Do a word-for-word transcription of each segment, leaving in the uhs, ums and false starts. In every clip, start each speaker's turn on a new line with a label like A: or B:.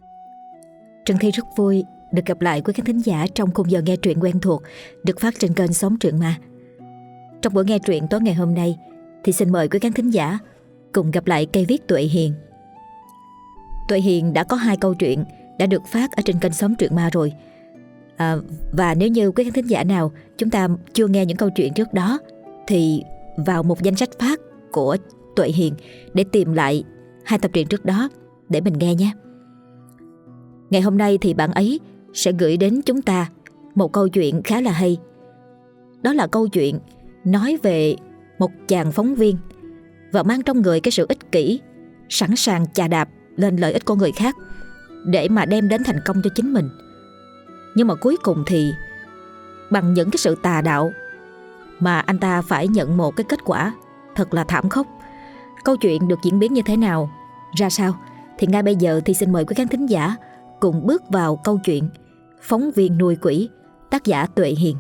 A: Trân Thi rất vui được gặp lại quý khán thính giả trong khung giờ nghe truyện quen thuộc được phát trên kênh Sống Truyện Ma. Trong buổi nghe truyện tối ngày hôm nay thì xin mời quý khán thính giả cùng gặp lại cây viết Tuệ Hiền. Tuệ Hiền đã có hai câu chuyện đã được phát ở trên kênh Sống Truyện Ma rồi. À, và nếu như quý khán thính giả nào chúng ta chưa nghe những câu chuyện trước đó thì vào một danh sách phát của Tuệ Hiền để tìm lại hai tập truyện trước đó để mình nghe nhé. Ngày hôm nay thì bạn ấy sẽ gửi đến chúng ta một câu chuyện khá là hay. Đó là câu chuyện nói về một chàng phóng viên và mang trong người cái sự ích kỷ, sẵn sàng chà đạp lên lợi ích của người khác để mà đem đến thành công cho chính mình. Nhưng mà cuối cùng thì bằng những cái sự tà đạo mà anh ta phải nhận một cái kết quả thật là thảm khốc. Câu chuyện được diễn biến như thế nào, ra sao thì ngay bây giờ thì xin mời quý khán thính giả cùng bước vào câu chuyện Phóng viên nuôi quỷ, tác giả Tuệ Hiền.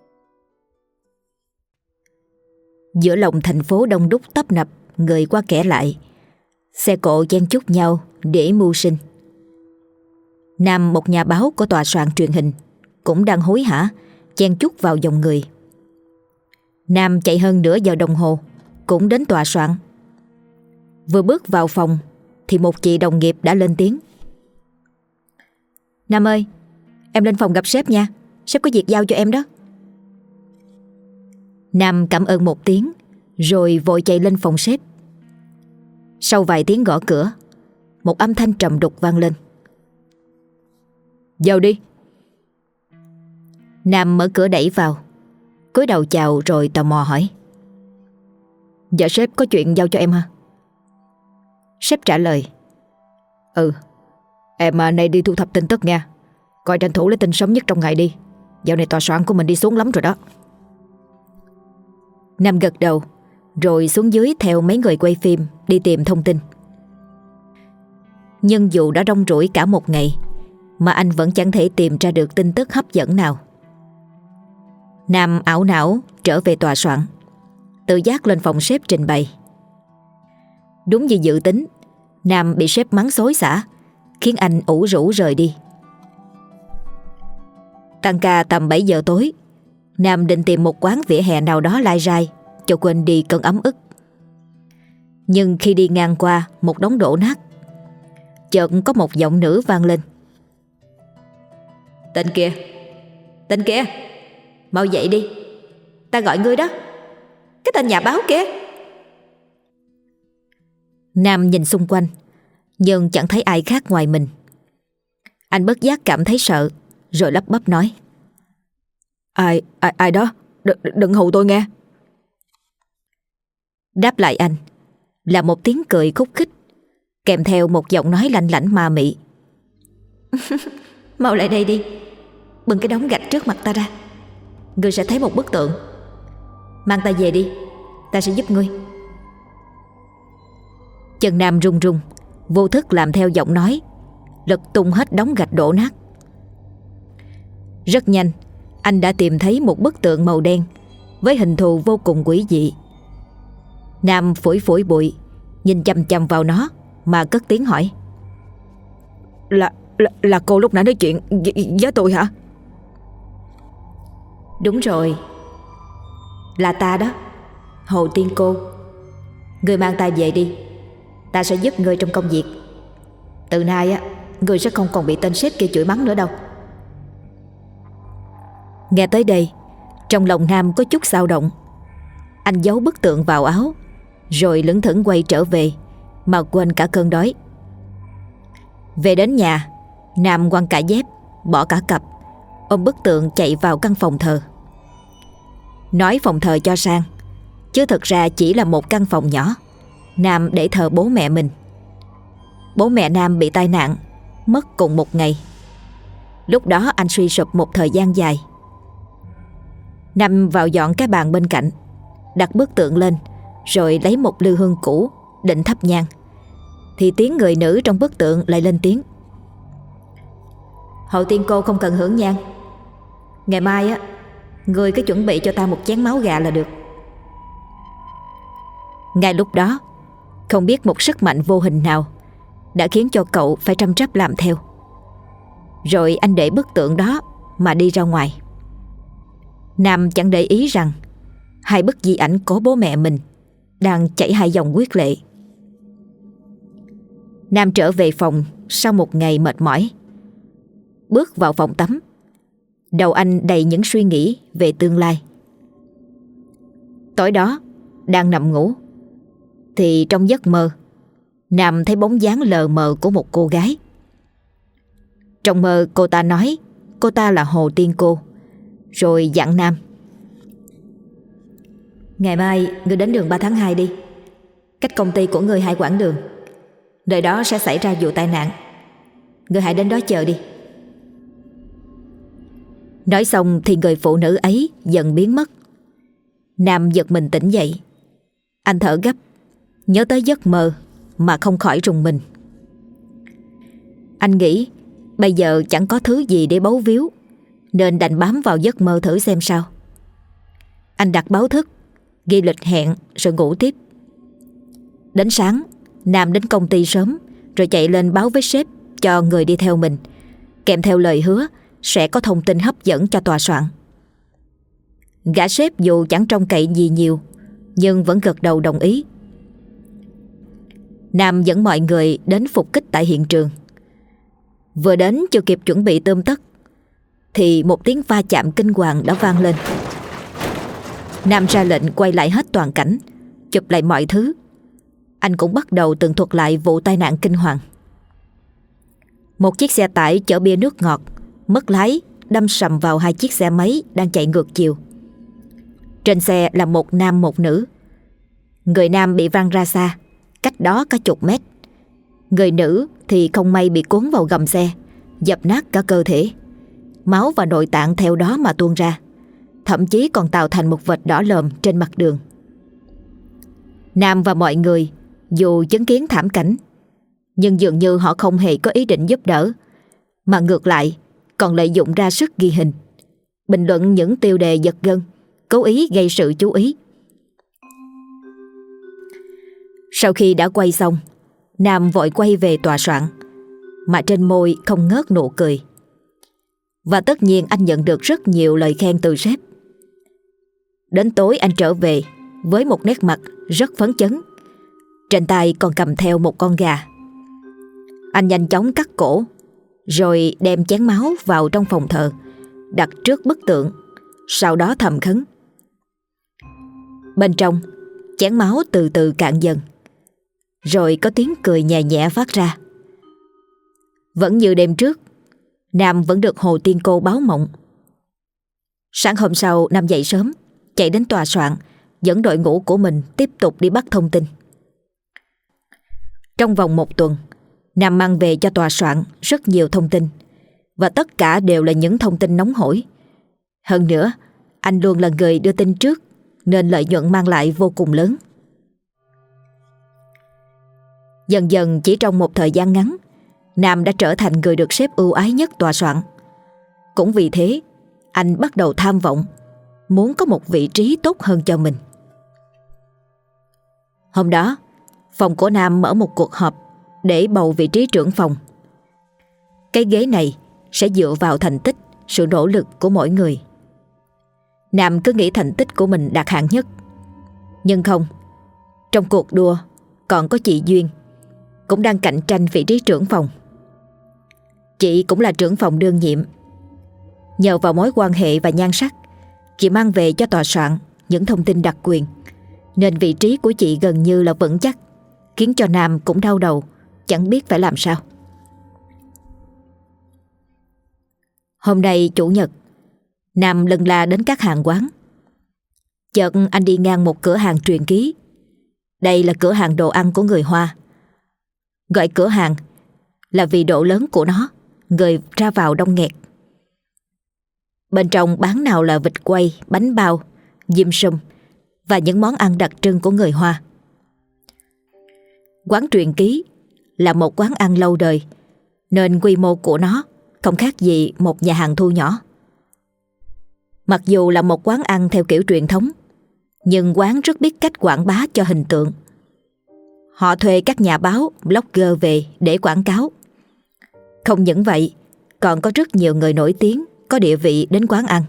A: Giữa lòng thành phố đông đúc tấp nập, người qua kẻ lại, xe cộ chen chúc nhau để mưu sinh. Nam, một nhà báo của tòa soạn truyền hình, cũng đang hối hả chen chúc vào dòng người. Nam chạy hơn nửa giờ đồng hồ cũng đến tòa soạn. Vừa bước vào phòng thì một chị đồng nghiệp đã lên tiếng: "Nam ơi, em lên phòng gặp sếp nha, sếp có việc giao cho em đó." Nam cảm ơn một tiếng rồi vội chạy lên phòng sếp. Sau vài tiếng gõ cửa, một âm thanh trầm đục vang lên: "Vào đi." Nam mở cửa đẩy vào, cúi đầu chào rồi tò mò hỏi: "Dạ sếp, có chuyện giao cho em hả?" Sếp trả lời: "Ừ, em à, nay đi thu thập tin tức nha. Coi tranh thủ lấy tin sớm nhất trong ngày đi. Dạo này tòa soạn của mình đi xuống lắm rồi đó." Nam gật đầu rồi xuống dưới theo mấy người quay phim đi tìm thông tin. Nhưng dù đã rong ruổi cả một ngày mà anh vẫn chẳng thể tìm ra được tin tức hấp dẫn nào. Nam ảo não trở về tòa soạn, tự giác lên phòng sếp trình bày. Đúng như dự tính, Nam bị sếp mắng xối xả, khiến anh ủ rũ rời đi. Tăng ca tầm bảy giờ tối, Nam định tìm một quán vỉa hè nào đó lai rai cho quên đi cơn ấm ức. Nhưng khi đi ngang qua một đống đổ nát, chợt có một giọng nữ vang lên: "Tên kia, tên kia, mau dậy đi, ta gọi ngươi đó, cái tên nhà báo kia." Nam nhìn xung quanh nhưng chẳng thấy ai khác ngoài mình. Anh bất giác cảm thấy sợ rồi lắp bắp nói: Ai, ai, ai đó, đ, đừng hù tôi nghe." Đáp lại anh là một tiếng cười khúc khích kèm theo một giọng nói lanh lảnh ma mị: "Mau lại đây đi, bưng cái đống gạch trước mặt ta ra, ngươi sẽ thấy một bức tượng. Mang ta về đi, ta sẽ giúp ngươi." Chân Nam run run, vô thức làm theo giọng nói, lật tung hết đống gạch đổ nát. Rất nhanh, anh đã tìm thấy một bức tượng màu đen với hình thù vô cùng quỷ dị. Nam phủi phủi bụi, nhìn chằm chằm vào nó mà cất tiếng hỏi: Là, là, là cô lúc nãy nói chuyện với tôi hả?" "Đúng rồi, là ta đó, Hồ Tiên Cô. Ngươi mang ta về đi, ta sẽ giúp ngươi trong công việc. Từ nay á, ngươi sẽ không còn bị tên sếp kia chửi mắng nữa đâu." Nghe tới đây, trong lòng Nam có chút dao động. Anh giấu bức tượng vào áo rồi lững thững quay trở về mà quên cả cơn đói. Về đến nhà, Nam quăng cả dép, bỏ cả cặp, ôm bức tượng chạy vào căn phòng thờ. Nói phòng thờ cho sang, chứ thực ra chỉ là một căn phòng nhỏ Nam để thờ bố mẹ mình. Bố mẹ Nam bị tai nạn, mất cùng một ngày. Lúc đó anh suy sụp một thời gian dài. Nam vào dọn cái bàn bên cạnh, đặt bức tượng lên, rồi lấy một lư hương cũ định thắp nhang, thì tiếng người nữ trong bức tượng lại lên tiếng: "Hậu Tiên Cô không cần hưởng nhang. Ngày mai á, ngươi cứ chuẩn bị cho ta một chén máu gà là được." Ngay lúc đó, không biết một sức mạnh vô hình nào đã khiến cho cậu phải trăm trắp làm theo. Rồi anh để bức tượng đó mà đi ra ngoài. Nam chẳng để ý rằng hai bức di ảnh của bố mẹ mình đang chảy hai dòng huyết lệ. Nam trở về phòng sau một ngày mệt mỏi. Bước vào phòng tắm, đầu anh đầy những suy nghĩ về tương lai. Tối đó, đang nằm ngủ, thì trong giấc mơ, Nam thấy bóng dáng lờ mờ của một cô gái. Trong mơ, cô ta nói cô ta là Hồ Tiên Cô, rồi dặn Nam: "Ngày mai ngươi đến đường ba tháng hai đi. Cách công ty của ngươi hai quãng đường. Nơi đó sẽ xảy ra vụ tai nạn. Ngươi hãy đến đó chờ đi." Nói xong thì người phụ nữ ấy dần biến mất. Nam giật mình tỉnh dậy. Anh thở gấp, nhớ tới giấc mơ mà không khỏi rùng mình. Anh nghĩ bây giờ chẳng có thứ gì để bấu víu, nên đành bám vào giấc mơ thử xem sao. Anh đặt báo thức, ghi lịch hẹn rồi ngủ tiếp. Đến sáng, Nam đến công ty sớm, rồi chạy lên báo với sếp cho người đi theo mình, kèm theo lời hứa sẽ có thông tin hấp dẫn cho tòa soạn. Gã sếp dù chẳng trông cậy gì nhiều, nhưng vẫn gật đầu đồng ý. Nam dẫn mọi người đến phục kích tại hiện trường. Vừa đến chưa kịp chuẩn bị tươm tất, thì một tiếng va chạm kinh hoàng đã vang lên. Nam ra lệnh quay lại hết toàn cảnh, chụp lại mọi thứ. Anh cũng bắt đầu tường thuật lại vụ tai nạn kinh hoàng. Một chiếc xe tải chở bia nước ngọt mất lái đâm sầm vào hai chiếc xe máy đang chạy ngược chiều. Trên xe là một nam một nữ. Người nam bị văng ra xa, cách đó cả chục mét. Người nữ thì không may bị cuốn vào gầm xe, dập nát cả cơ thể. Máu và nội tạng theo đó mà tuôn ra, thậm chí còn tạo thành một vệt đỏ lòm trên mặt đường. Nam và mọi người dù chứng kiến thảm cảnh, nhưng dường như họ không hề có ý định giúp đỡ, mà ngược lại còn lợi dụng ra sức ghi hình, bình luận những tiêu đề giật gân, cố ý gây sự chú ý. Sau khi đã quay xong, Nam vội quay về tòa soạn, mà trên môi không ngớt nụ cười. Và tất nhiên anh nhận được rất nhiều lời khen từ sếp. Đến tối anh trở về với một nét mặt rất phấn chấn, trên tay còn cầm theo một con gà. Anh nhanh chóng cắt cổ, rồi đem chén máu vào trong phòng thờ, đặt trước bức tượng, sau đó thầm khấn. Bên trong, chén máu từ từ cạn dần, rồi có tiếng cười nhẹ nhẹ phát ra. Vẫn như đêm trước, Nam vẫn được Hồ Tiên Cô báo mộng. Sáng hôm sau, Nam dậy sớm, chạy đến tòa soạn, dẫn đội ngũ của mình tiếp tục đi bắt thông tin. Trong vòng một tuần, Nam mang về cho tòa soạn rất nhiều thông tin, và tất cả đều là những thông tin nóng hổi. Hơn nữa, anh luôn là người đưa tin trước, nên lợi nhuận mang lại vô cùng lớn. Dần dần chỉ trong một thời gian ngắn, Nam đã trở thành người được sếp ưu ái nhất tòa soạn. Cũng vì thế, anh bắt đầu tham vọng, muốn có một vị trí tốt hơn cho mình. Hôm đó, phòng của Nam mở một cuộc họp để bầu vị trí trưởng phòng. Cái ghế này sẽ dựa vào thành tích, sự nỗ lực của mỗi người. Nam cứ nghĩ thành tích của mình đạt hạng nhất. Nhưng không, trong cuộc đua còn có chị Duyên, cũng đang cạnh tranh vị trí trưởng phòng. Chị cũng là trưởng phòng đương nhiệm. Nhờ vào mối quan hệ và nhan sắc, chị mang về cho tòa soạn những thông tin đặc quyền, nên vị trí của chị gần như là vững chắc, khiến cho Nam cũng đau đầu, chẳng biết phải làm sao. Hôm nay chủ nhật, Nam lân la đến các hàng quán. Chợt anh đi ngang một cửa hàng truyền ký. Đây là cửa hàng đồ ăn của người Hoa. Gọi cửa hàng là vì độ lớn của nó, người ra vào đông nghẹt. Bên trong bán nào là vịt quay, bánh bao, dim sum và những món ăn đặc trưng của người Hoa. Quán truyền ký là một quán ăn lâu đời, nên quy mô của nó không khác gì một nhà hàng thu nhỏ. Mặc dù là một quán ăn theo kiểu truyền thống, nhưng quán rất biết cách quảng bá cho hình tượng. Họ thuê các nhà báo, blogger về để quảng cáo. Không những vậy, còn có rất nhiều người nổi tiếng, có địa vị đến quán ăn.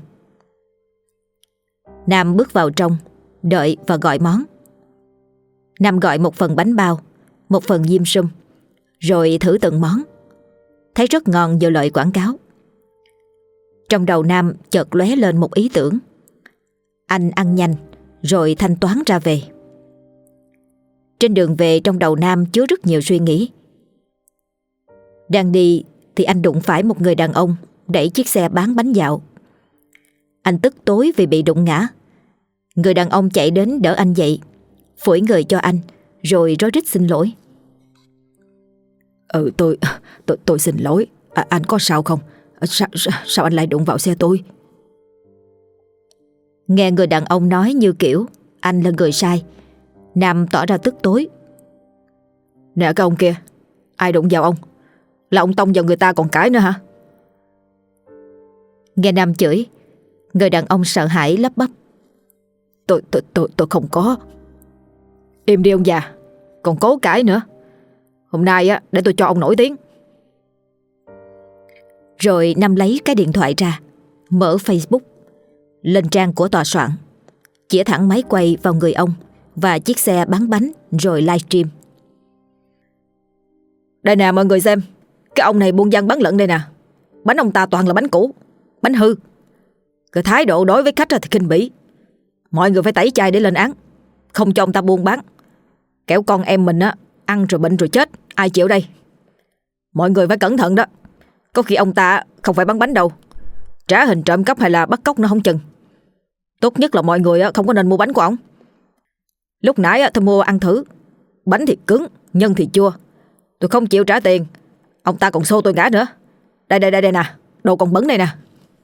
A: Nam bước vào trong, đợi và gọi món. Nam gọi một phần bánh bao, một phần diêm sum, rồi thử từng món. Thấy rất ngon như lời quảng cáo. Trong đầu Nam chợt lóe lên một ý tưởng. Anh ăn nhanh rồi thanh toán ra về. Trên đường về, trong đầu Nam chứa rất nhiều suy nghĩ. Đang đi thì anh đụng phải một người đàn ông đẩy chiếc xe bán bánh dạo. Anh tức tối vì bị đụng ngã. Người đàn ông chạy đến đỡ anh dậy, phủi người cho anh, rồi rối rít xin lỗi.
B: Ừ tôi tôi, tôi xin lỗi. À, anh có sao không? Sao, sao anh lại đụng vào xe tôi?
A: Nghe người đàn ông nói như kiểu anh là người sai, Nam tỏ ra tức tối.
B: Nè cái ông kia, ai đụng vào ông? Là ông tông vào người ta còn cãi nữa hả?
A: Nghe Nam chửi, người đàn ông sợ hãi lắp bắp.
B: Tôi tôi tôi tôi không có. Im đi ông già, còn cố cãi nữa. Hôm nay á, để tôi cho ông nổi tiếng.
A: Rồi Nam lấy cái điện thoại ra, mở Facebook, lên trang của tòa soạn, chĩa thẳng máy quay vào người ông và chiếc xe bán bánh, rồi livestream.
B: Đây nè mọi người xem, cái ông này buôn văn bán lận đây nè. Bánh ông ta toàn là bánh cũ, bánh hư. Cái thái độ đối với khách thì khinh bỉ. Mọi người phải tẩy chay để lên án, không cho ông ta buôn bán. Kẻo con em mình á, ăn rồi bệnh rồi chết, ai chịu đây? Mọi người phải cẩn thận đó. Có khi ông ta không phải bán bánh đâu, trả hình trộm cắp hay là bắt cóc nó không chừng. Tốt nhất là mọi người không có nên mua bánh của ông. Lúc nãy tôi mua ăn thử, bánh thì cứng, nhân thì chua. Tôi không chịu trả tiền, ông ta còn xô tôi ngã nữa. Đây đây đây đây nè, đồ còn bẩn đây nè.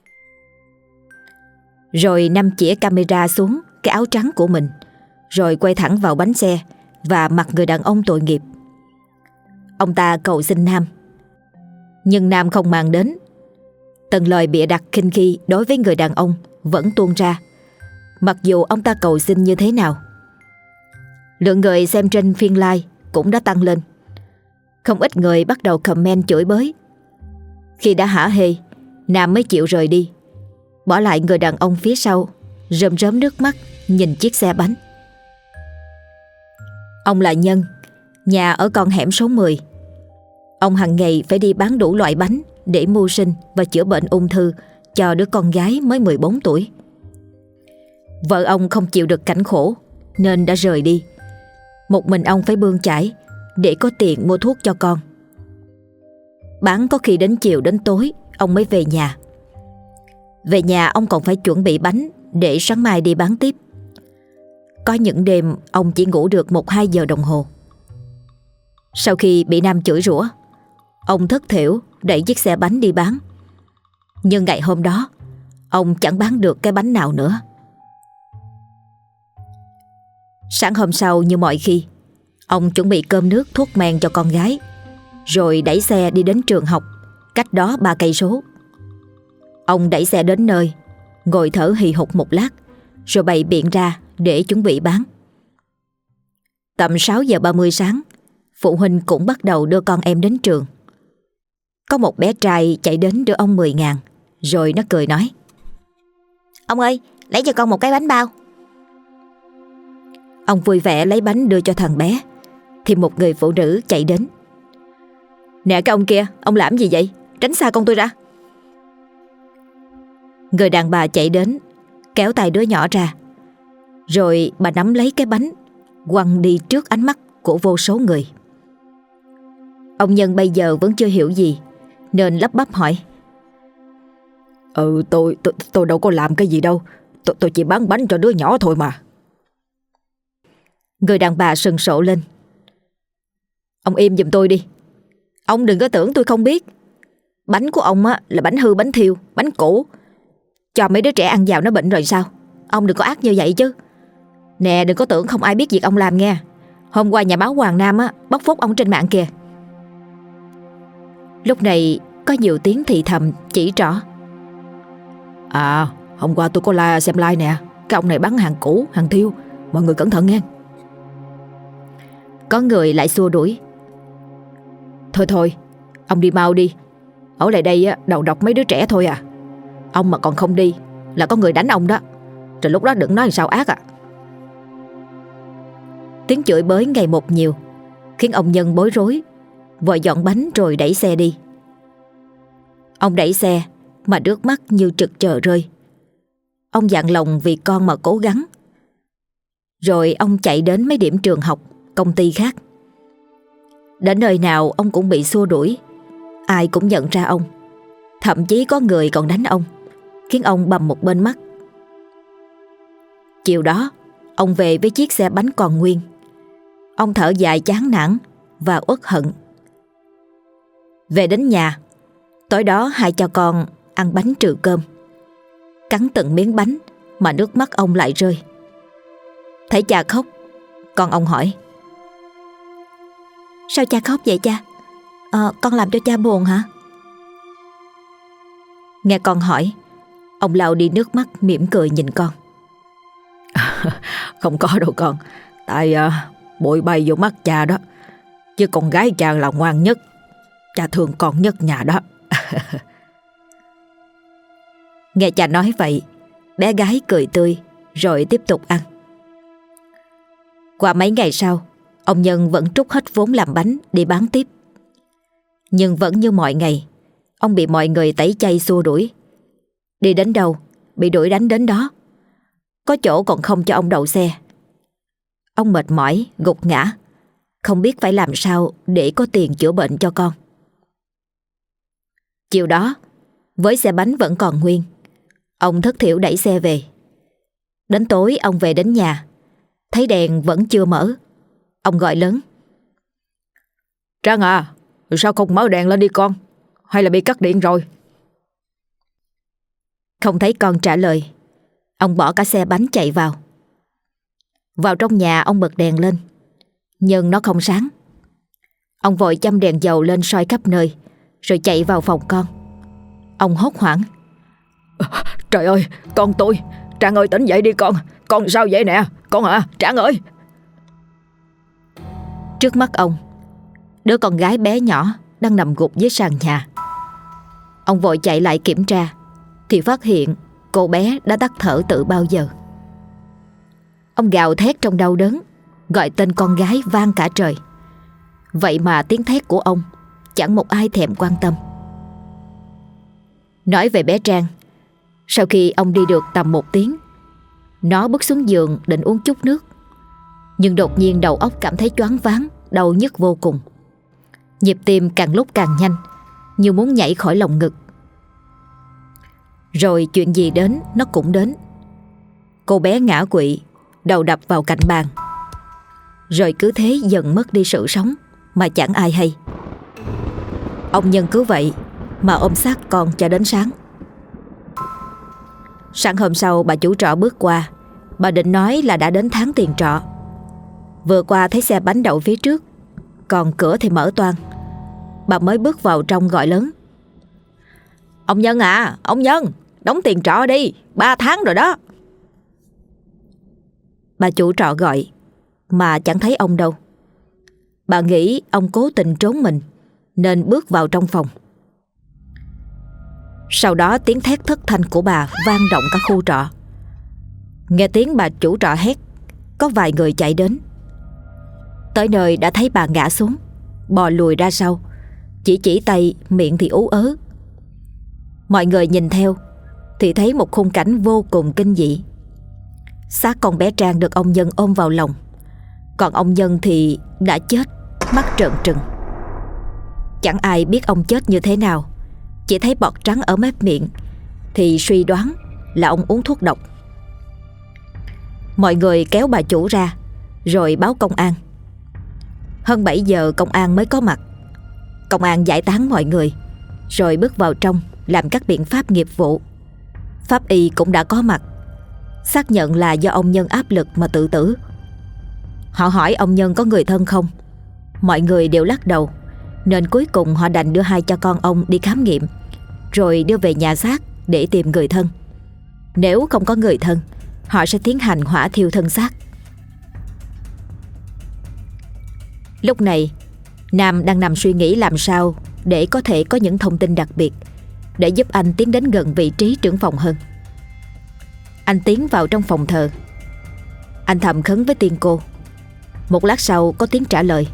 A: Rồi Nam chĩa camera xuống cái áo trắng của mình, rồi quay thẳng vào bánh xe và mặt người đàn ông tội nghiệp. Ông ta cầu xin Nam, nhưng Nam không màng đến. Từng lời bịa đặt khinh khi đối với người đàn ông vẫn tuôn ra, mặc dù ông ta cầu xin như thế nào. Lượng người xem trên phiên live cũng đã tăng lên. Không ít người bắt đầu comment chửi bới. Khi đã hả hê, Nam mới chịu rời đi, bỏ lại người đàn ông phía sau rơm rớm nước mắt nhìn chiếc xe bánh. Ông là Nhân, nhà ở con hẻm số mười. Ông hàng ngày phải đi bán đủ loại bánh để mưu sinh và chữa bệnh ung thư cho đứa con gái mới mười bốn tuổi. Vợ ông không chịu được cảnh khổ nên đã rời đi. Một mình ông phải bươn chải để có tiền mua thuốc cho con. Bán có khi đến chiều đến tối ông mới về nhà. Về nhà ông còn phải chuẩn bị bánh để sáng mai đi bán tiếp. Có những đêm ông chỉ ngủ được một hai giờ đồng hồ. Sau khi bị Nam chửi rủa, ông thất thểu đẩy chiếc xe bánh đi bán. Nhưng ngày hôm đó ông chẳng bán được cái bánh nào nữa. Sáng hôm sau như mọi khi, ông chuẩn bị cơm nước thuốc men cho con gái, rồi đẩy xe đi đến trường học, cách đó ba cây số. Ông đẩy xe đến nơi, ngồi thở hì hục một lát, rồi bày biện ra để chuẩn bị bán. Tầm sáu giờ ba mươi sáng, phụ huynh cũng bắt đầu đưa con em đến trường. Có một bé trai chạy đến đưa ông mười ngàn, rồi nó cười nói: "Ông ơi, lấy cho con một cái bánh bao." Ông vui vẻ lấy bánh đưa cho thằng bé, thì một người phụ nữ chạy đến: "Nè cái ông kia, ông làm gì vậy? Tránh xa con tôi ra." Người đàn bà chạy đến, kéo tay đứa nhỏ ra, rồi bà nắm lấy cái bánh, quăng đi trước ánh mắt của vô số người. Ông Nhân bây giờ vẫn chưa hiểu gì, nên lắp bắp hỏi:
B: Ừ tôi, tôi, tôi đâu có làm cái gì đâu. Tôi, tôi chỉ bán bánh cho đứa nhỏ thôi mà.
A: Người đàn bà sừng sộ lên: "Ông im giùm tôi đi. Ông đừng có tưởng tôi không biết. Bánh của ông á là bánh hư, bánh thiêu, bánh cũ. Cho mấy đứa trẻ ăn vào nó bệnh rồi sao? Ông đừng có ác như vậy chứ. Nè, đừng có tưởng không ai biết việc ông làm nghe. Hôm qua nhà báo Hoàng Nam á bóc phốt ông trên mạng kìa." Lúc này có nhiều tiếng thì thầm chỉ trỏ:
B: "À, hôm qua tôi có la xem like nè. Cái ông này bán hàng cũ, hàng thiêu. Mọi người cẩn thận nghe."
A: Có người lại xua đuổi: "Thôi thôi, ông đi mau đi.
B: Ở lại đây á, đầu độc mấy đứa trẻ thôi à. Ông mà còn không đi là có người đánh ông đó. Rồi lúc đó đừng nói sao ác à.
A: Tiếng chửi bới ngày một nhiều, khiến ông Nhân bối rối, vội dọn bánh rồi đẩy xe đi. Ông đẩy xe mà nước mắt như trực chờ rơi. Ông dặn lòng vì con mà cố gắng. Rồi ông chạy đến mấy điểm trường học, công ty khác. Đến nơi nào ông cũng bị xua đuổi. Ai cũng nhận ra ông. Thậm chí có người còn đánh ông, khiến ông bầm một bên mắt. Chiều đó, ông về với chiếc xe bánh còn nguyên. Ông thở dài chán nản và uất hận. Về đến nhà, tối đó hai cha con ăn bánh trừ cơm. Cắn từng miếng bánh mà nước mắt ông lại rơi. Thấy cha khóc, con ông hỏi: Sao cha khóc vậy cha? Ờ, con làm cho cha buồn hả? Nghe con hỏi, ông lau đi nước mắt mỉm cười nhìn con.
B: Không có đâu con. Tại uh, bụi bay vô mắt cha đó. Chứ con gái cha là ngoan nhất. Cha thương con nhất nhà đó.
A: Nghe cha nói vậy, bé gái cười tươi rồi tiếp tục ăn. Qua mấy ngày sau, ông Nhân vẫn trút hết vốn làm bánh đi bán tiếp. Nhưng vẫn như mọi ngày, ông bị mọi người tẩy chay xua đuổi. Đi đến đâu, bị đuổi đánh đến đó. Có chỗ còn không cho ông đậu xe. Ông mệt mỏi, gục ngã, không biết phải làm sao để có tiền chữa bệnh cho con. Chiều đó, với xe bánh vẫn còn nguyên, ông thất thểu đẩy xe về. Đến tối ông về đến nhà, thấy đèn vẫn chưa mở. Ông gọi lớn:
B: Trang à, sao không mở đèn lên đi con? Hay là bị cắt điện rồi?
A: Không thấy con trả lời, ông bỏ cả xe bánh chạy vào. Vào trong nhà ông bật đèn lên, nhưng nó không sáng. Ông vội châm đèn dầu lên soi khắp nơi, rồi chạy vào phòng con. Ông hốt hoảng:
B: Trời ơi, con tôi! Trang ơi, tỉnh dậy đi con! Con sao vậy nè? Con à, Trang ơi!
A: Trước mắt ông, đứa con gái bé nhỏ đang nằm gục dưới sàn nhà. Ông vội chạy lại kiểm tra, thì phát hiện cô bé đã tắt thở từ bao giờ. Ông gào thét trong đau đớn, gọi tên con gái vang cả trời. Vậy mà tiếng thét của ông chẳng một ai thèm quan tâm. Nói về bé Trang, sau khi ông đi được tầm một tiếng, nó bước xuống giường định uống chút nước. Nhưng đột nhiên đầu óc cảm thấy choáng váng, đau nhức vô cùng. Nhịp tim càng lúc càng nhanh, như muốn nhảy khỏi lồng ngực. Rồi chuyện gì đến nó cũng đến. Cô bé ngã quỵ, đầu đập vào cạnh bàn. Rồi cứ thế dần mất đi sự sống mà chẳng ai hay. Ông Nhân cứ vậy mà ôm xác con cho đến sáng. Sáng hôm sau bà chủ trọ bước qua. Bà định nói là đã đến tháng tiền trọ. Vừa qua thấy xe bánh đậu phía trước, còn cửa thì mở toang. Bà mới bước vào trong gọi lớn: Ông Nhân à, ông Nhân, đóng tiền trọ đi, ba tháng rồi đó. Bà chủ trọ gọi mà chẳng thấy ông đâu. Bà nghĩ ông cố tình trốn mình nên bước vào trong phòng. Sau đó tiếng thét thất thanh của bà vang động cả khu trọ. Nghe tiếng bà chủ trọ hét, có vài người chạy đến. Tới nơi đã thấy bà ngã xuống, bò lùi ra sau, chỉ chỉ tay, miệng thì ú ớ. Mọi người nhìn theo thì thấy một khung cảnh vô cùng kinh dị. Xác con bé Trang được ông Nhân ôm vào lòng, còn ông Nhân thì đã chết, mắt trợn trừng. Chẳng ai biết ông chết như thế nào, chỉ thấy bọt trắng ở mép miệng thì suy đoán là ông uống thuốc độc. Mọi người kéo bà chủ ra rồi báo công an. Hơn bảy giờ công an mới có mặt. Công an giải tán mọi người rồi bước vào trong làm các biện pháp nghiệp vụ. Pháp y cũng đã có mặt, xác nhận là do ông Nhân áp lực mà tự tử. Họ hỏi ông Nhân có người thân không. Mọi người đều lắc đầu, nên cuối cùng họ đành đưa hai cha con ông đi khám nghiệm, rồi đưa về nhà xác để tìm người thân. Nếu không có người thân, họ sẽ tiến hành hỏa thiêu thân xác. Lúc này Nam đang nằm suy nghĩ làm sao để có thể có những thông tin đặc biệt để giúp anh tiến đến gần vị trí trưởng phòng hơn. Anh tiến vào trong phòng thờ. Anh thầm khấn với tiên cô. Một lát sau có tiếng trả lời.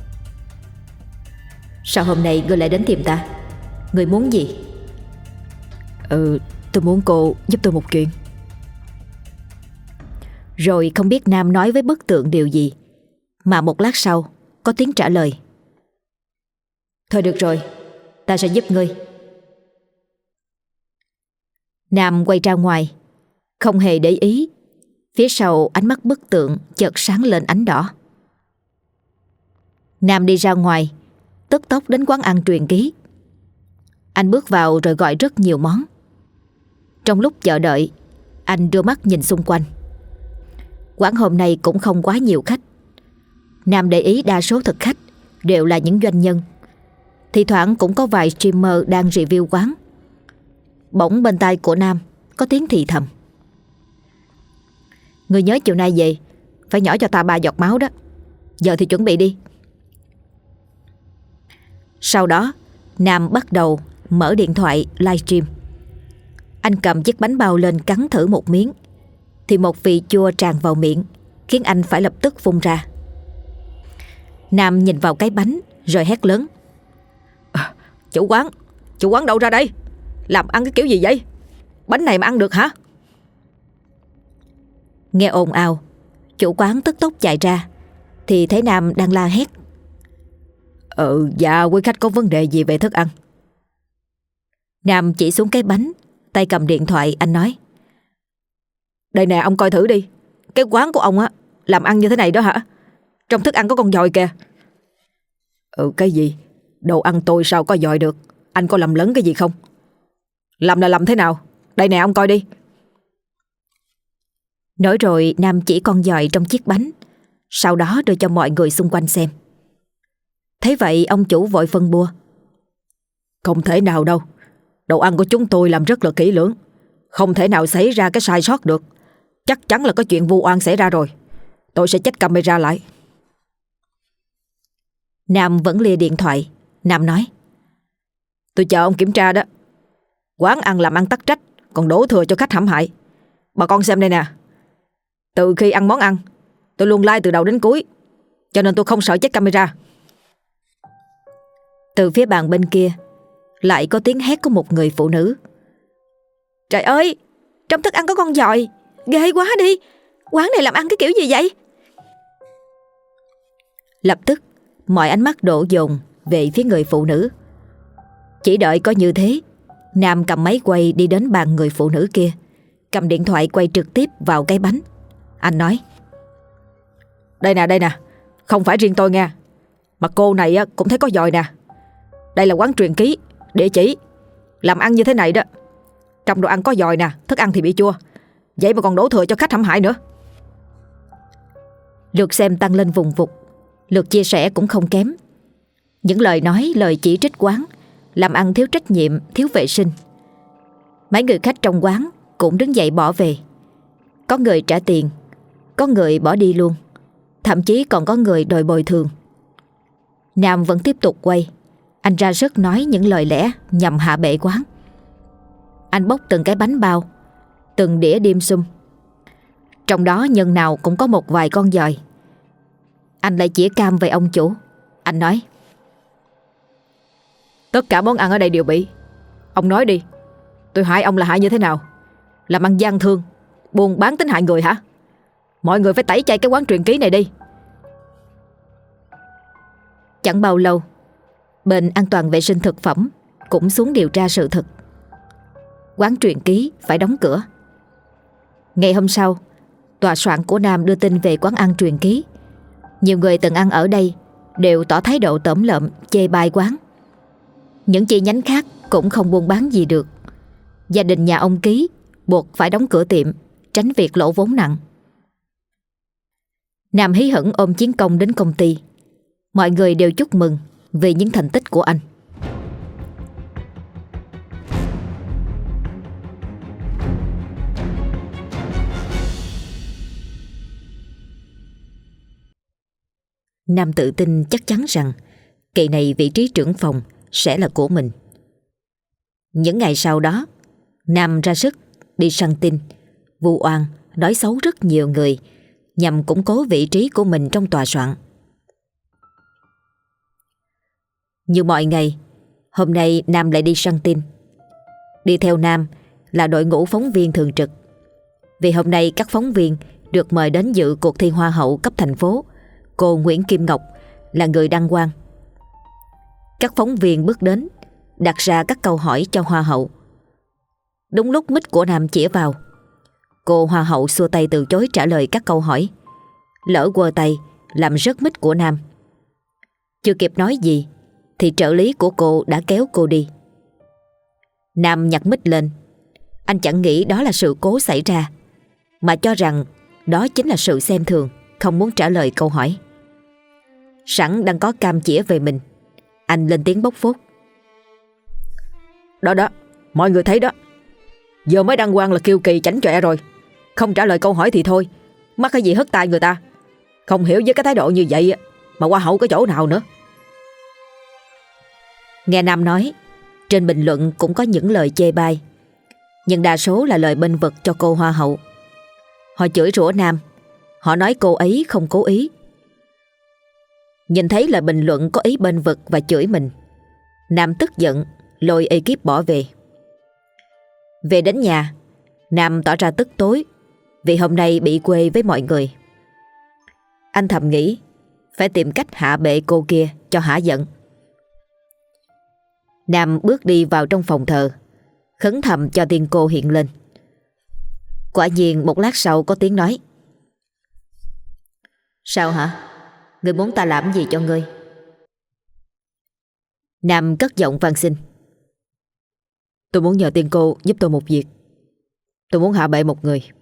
A: Sao hôm nay ngươi lại đến tìm ta? Ngươi muốn gì?
B: Ừ, tôi muốn cô giúp tôi một chuyện.
A: Rồi không biết Nam nói với bức tượng điều gì, mà một lát sau có tiếng trả lời. Thôi được rồi, ta sẽ giúp ngươi. Nam quay ra ngoài, không hề để ý. Phía sau ánh mắt bức tượng chợt sáng lên ánh đỏ. Nam đi ra ngoài, tức tốc đến quán ăn truyền ký. Anh bước vào rồi gọi rất nhiều món. Trong lúc chờ đợi, anh đưa mắt nhìn xung quanh. Quán hôm nay cũng không quá nhiều khách. Nam để ý đa số thực khách đều là những doanh nhân. Thì thoảng cũng có vài streamer đang review quán. Bỗng bên tai của Nam có tiếng thì thầm. Người nhớ chiều nay về phải nhỏ cho ta ba giọt máu đó. Giờ thì chuẩn bị đi. Sau đó Nam bắt đầu mở điện thoại livestream. Anh cầm chiếc bánh bao lên cắn thử một miếng, thì một vị chua tràn vào miệng, khiến anh phải lập tức phun ra. Nam nhìn vào cái bánh rồi hét lớn.
B: à, Chủ quán, chủ quán đâu ra đây? Làm ăn cái kiểu gì vậy? Bánh này mà ăn được hả?
A: Nghe ồn ào, chủ quán tức tốc chạy ra, thì thấy Nam đang la hét.
B: Ừ, dạ quý khách có vấn đề gì về thức ăn?
A: Nam chỉ xuống cái bánh, tay cầm điện thoại, anh nói.
B: Đây nè, ông coi thử đi. Cái quán của ông á làm ăn như thế này đó hả? Trong thức ăn có con dòi kìa. Ừ, cái gì? Đồ ăn tôi sao có dòi được? Anh có lầm lẫn cái gì không? Làm là làm thế nào? Đây nè, ông coi đi.
A: Nói rồi Nam chỉ con dòi trong chiếc bánh, sau đó đưa cho mọi người xung quanh xem. Thấy vậy ông chủ vội phân bua.
B: Không thể nào đâu. Đồ ăn của chúng tôi làm rất là kỹ lưỡng, không thể nào xảy ra cái sai sót được. Chắc chắn là có chuyện vu oan xảy ra rồi. Tôi sẽ check camera lại.
A: Nam vẫn lìa điện thoại. Nam nói.
B: Tôi chờ ông kiểm tra đó. Quán ăn làm ăn tắc trách, còn đổ thừa cho khách hãm hại. Bà con xem đây nè. Từ khi ăn món ăn, tôi luôn like từ đầu đến cuối, cho nên tôi không sợ check camera.
A: Từ phía bàn bên kia lại có tiếng hét của một người phụ nữ.
C: Trời ơi, trong thức ăn có con dòi, ghê quá đi. Quán này làm ăn cái kiểu gì vậy?
A: Lập tức mọi ánh mắt đổ dồn về phía người phụ nữ. Chỉ đợi có như thế, Nam cầm máy quay đi đến bàn người phụ nữ kia, cầm điện thoại quay trực tiếp vào cái bánh. Anh nói.
B: Đây nè, đây nè, không phải riêng tôi nha, mà cô này cũng thấy có dòi nè. Đây là quán truyền ký, địa chỉ. Làm ăn như thế này đó, trong đồ ăn có dòi nè, thức ăn thì bị chua, vậy mà còn đổ thừa cho khách hãm hại nữa.
A: Lượt xem tăng lên vùng vụt, lượt chia sẻ cũng không kém. Những lời nói, lời chỉ trích quán làm ăn thiếu trách nhiệm, thiếu vệ sinh. Mấy người khách trong quán cũng đứng dậy bỏ về. Có người trả tiền, có người bỏ đi luôn, thậm chí còn có người đòi bồi thường. Nam vẫn tiếp tục quay. Anh ra sức nói những lời lẽ nhằm hạ bệ quán. Anh bốc từng cái bánh bao, từng đĩa dim sum, trong đó nhân nào cũng có một vài con dòi. Anh lại chĩa cam về ông chủ. Anh nói.
B: Tất cả món ăn ở đây đều bị. Ông nói đi, tôi hại ông là hại như thế nào? Làm ăn gian thương, buôn bán tính hại người hả? Mọi người phải tẩy chay cái quán truyền ký này đi.
A: Chẳng bao lâu, bên an toàn vệ sinh thực phẩm cũng xuống điều tra sự thật. Quán truyền ký phải đóng cửa. Ngày hôm sau, tòa soạn của Nam đưa tin về quán ăn truyền ký. Nhiều người từng ăn ở đây đều tỏ thái độ tởm lợm, chê bai quán. Những chi nhánh khác cũng không buôn bán gì được. Gia đình nhà ông Ký buộc phải đóng cửa tiệm, tránh việc lỗ vốn nặng. Nam hí hửng ôm chiến công đến công ty. Mọi người đều chúc mừng vì những thành tích của anh. Nam tự tin chắc chắn rằng kỳ này vị trí trưởng phòng sẽ là của mình. Những ngày sau đó, Nam ra sức đi săn tin, vu oan, nói xấu rất nhiều người nhằm củng cố vị trí của mình trong tòa soạn. Như mọi ngày, hôm nay Nam lại đi săn tin. Đi theo Nam là đội ngũ phóng viên thường trực. Vì hôm nay các phóng viên được mời đến dự cuộc thi Hoa hậu cấp thành phố, cô Nguyễn Kim Ngọc là người đăng quang. Các phóng viên bước đến, đặt ra các câu hỏi cho Hoa hậu. Đúng lúc mic của Nam chĩa vào, cô Hoa hậu xua tay từ chối trả lời các câu hỏi, lỡ quơ tay làm rớt mic của Nam. Chưa kịp nói gì thì trợ lý của cô đã kéo cô đi. Nam nhặt mic lên. Anh chẳng nghĩ đó là sự cố xảy ra, mà cho rằng đó chính là sự xem thường, không muốn trả lời câu hỏi. Sẵn đang có cam chĩa về mình, anh lên tiếng bóc phốt.
B: Đó đó, mọi người thấy đó, giờ mới đăng quang là kiêu kỳ chảnh chọe rồi. Không trả lời câu hỏi thì thôi, mắc cái gì hất tay người ta. Không hiểu với cái thái độ như vậy mà Hoa hậu có chỗ nào nữa.
A: Nghe Nam nói, trên bình luận cũng có những lời chê bai, nhưng đa số là lời bênh vực cho cô Hoa hậu. Họ chửi rủa Nam, họ nói cô ấy không cố ý. Nhìn thấy lời bình luận có ý bênh vực và chửi mình, Nam tức giận lôi ekip bỏ về. Về đến nhà, Nam tỏ ra tức tối vì hôm nay bị quê với mọi người. Anh thầm nghĩ phải tìm cách hạ bệ cô kia cho hả giận. Nam bước đi vào trong phòng thờ, khấn thầm cho tiên cô hiện lên. Quả nhiên một lát sau có tiếng nói. Sao hả? Ngươi muốn ta làm gì cho ngươi? Nam cất giọng van xin.
B: Tôi muốn nhờ tiên cô giúp tôi một việc. Tôi muốn hạ bệ một người.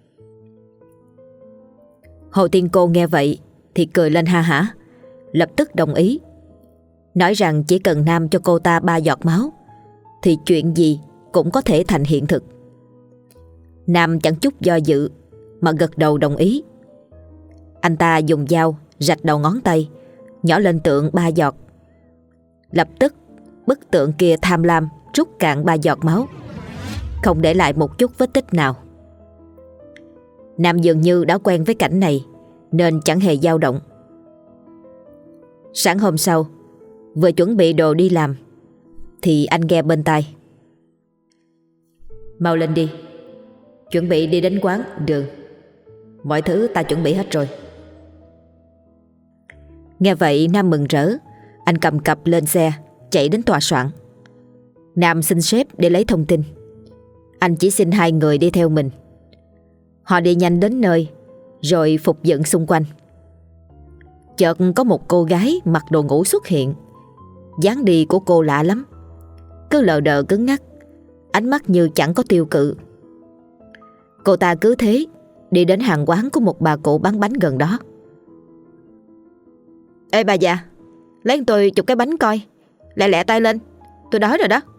A: Hồ tiên cô nghe vậy thì cười lên ha hả, lập tức đồng ý, nói rằng chỉ cần Nam cho cô ta ba giọt máu thì chuyện gì cũng có thể thành hiện thực. Nam chẳng chút do dự mà gật đầu đồng ý. Anh ta dùng dao rạch đầu ngón tay, nhỏ lên tượng ba giọt. Lập tức bức tượng kia tham lam rút cạn ba giọt máu, không để lại một chút vết tích nào. Nam dường như đã quen với cảnh này nên chẳng hề dao động. Sáng hôm sau, vừa chuẩn bị đồ đi làm thì anh nghe bên tai. Mau lên đi, chuẩn bị đi đến quán Đường. Mọi thứ ta chuẩn bị hết rồi. Nghe vậy Nam mừng rỡ. Anh cầm cặp lên xe chạy đến tòa soạn. Nam xin sếp để lấy thông tin. Anh chỉ xin hai người đi theo mình. Họ đi nhanh đến nơi rồi phục dựng xung quanh. Chợt có một cô gái mặc đồ ngủ xuất hiện. Dáng đi của cô lạ lắm, cứ lờ đờ cứng ngắc, ánh mắt như chẳng có tiêu cự. Cô ta cứ thế đi đến hàng quán của một bà cụ bán bánh gần đó.
C: Ê bà già, lấy cho tôi chục cái bánh coi. Lẹ lẹ tay lên, tôi đói rồi đó.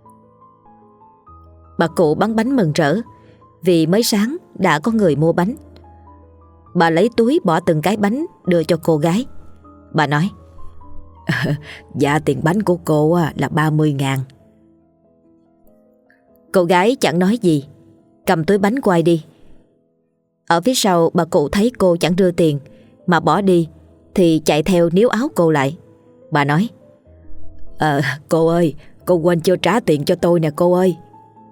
A: Bà cụ bán bánh mừng rỡ vì mới sáng đã có người mua bánh. Bà lấy túi bỏ từng cái bánh đưa cho cô gái. Bà nói:
B: Dạ tiền bánh của cô là ba mươi ngàn.
A: Cô gái chẳng nói gì, cầm túi bánh quay đi. Ở phía sau bà cụ thấy cô chẳng đưa tiền mà bỏ đi thì chạy theo níu áo cô lại. Bà nói:
B: Ờ cô ơi, cô quên chưa trả tiền cho tôi nè cô ơi.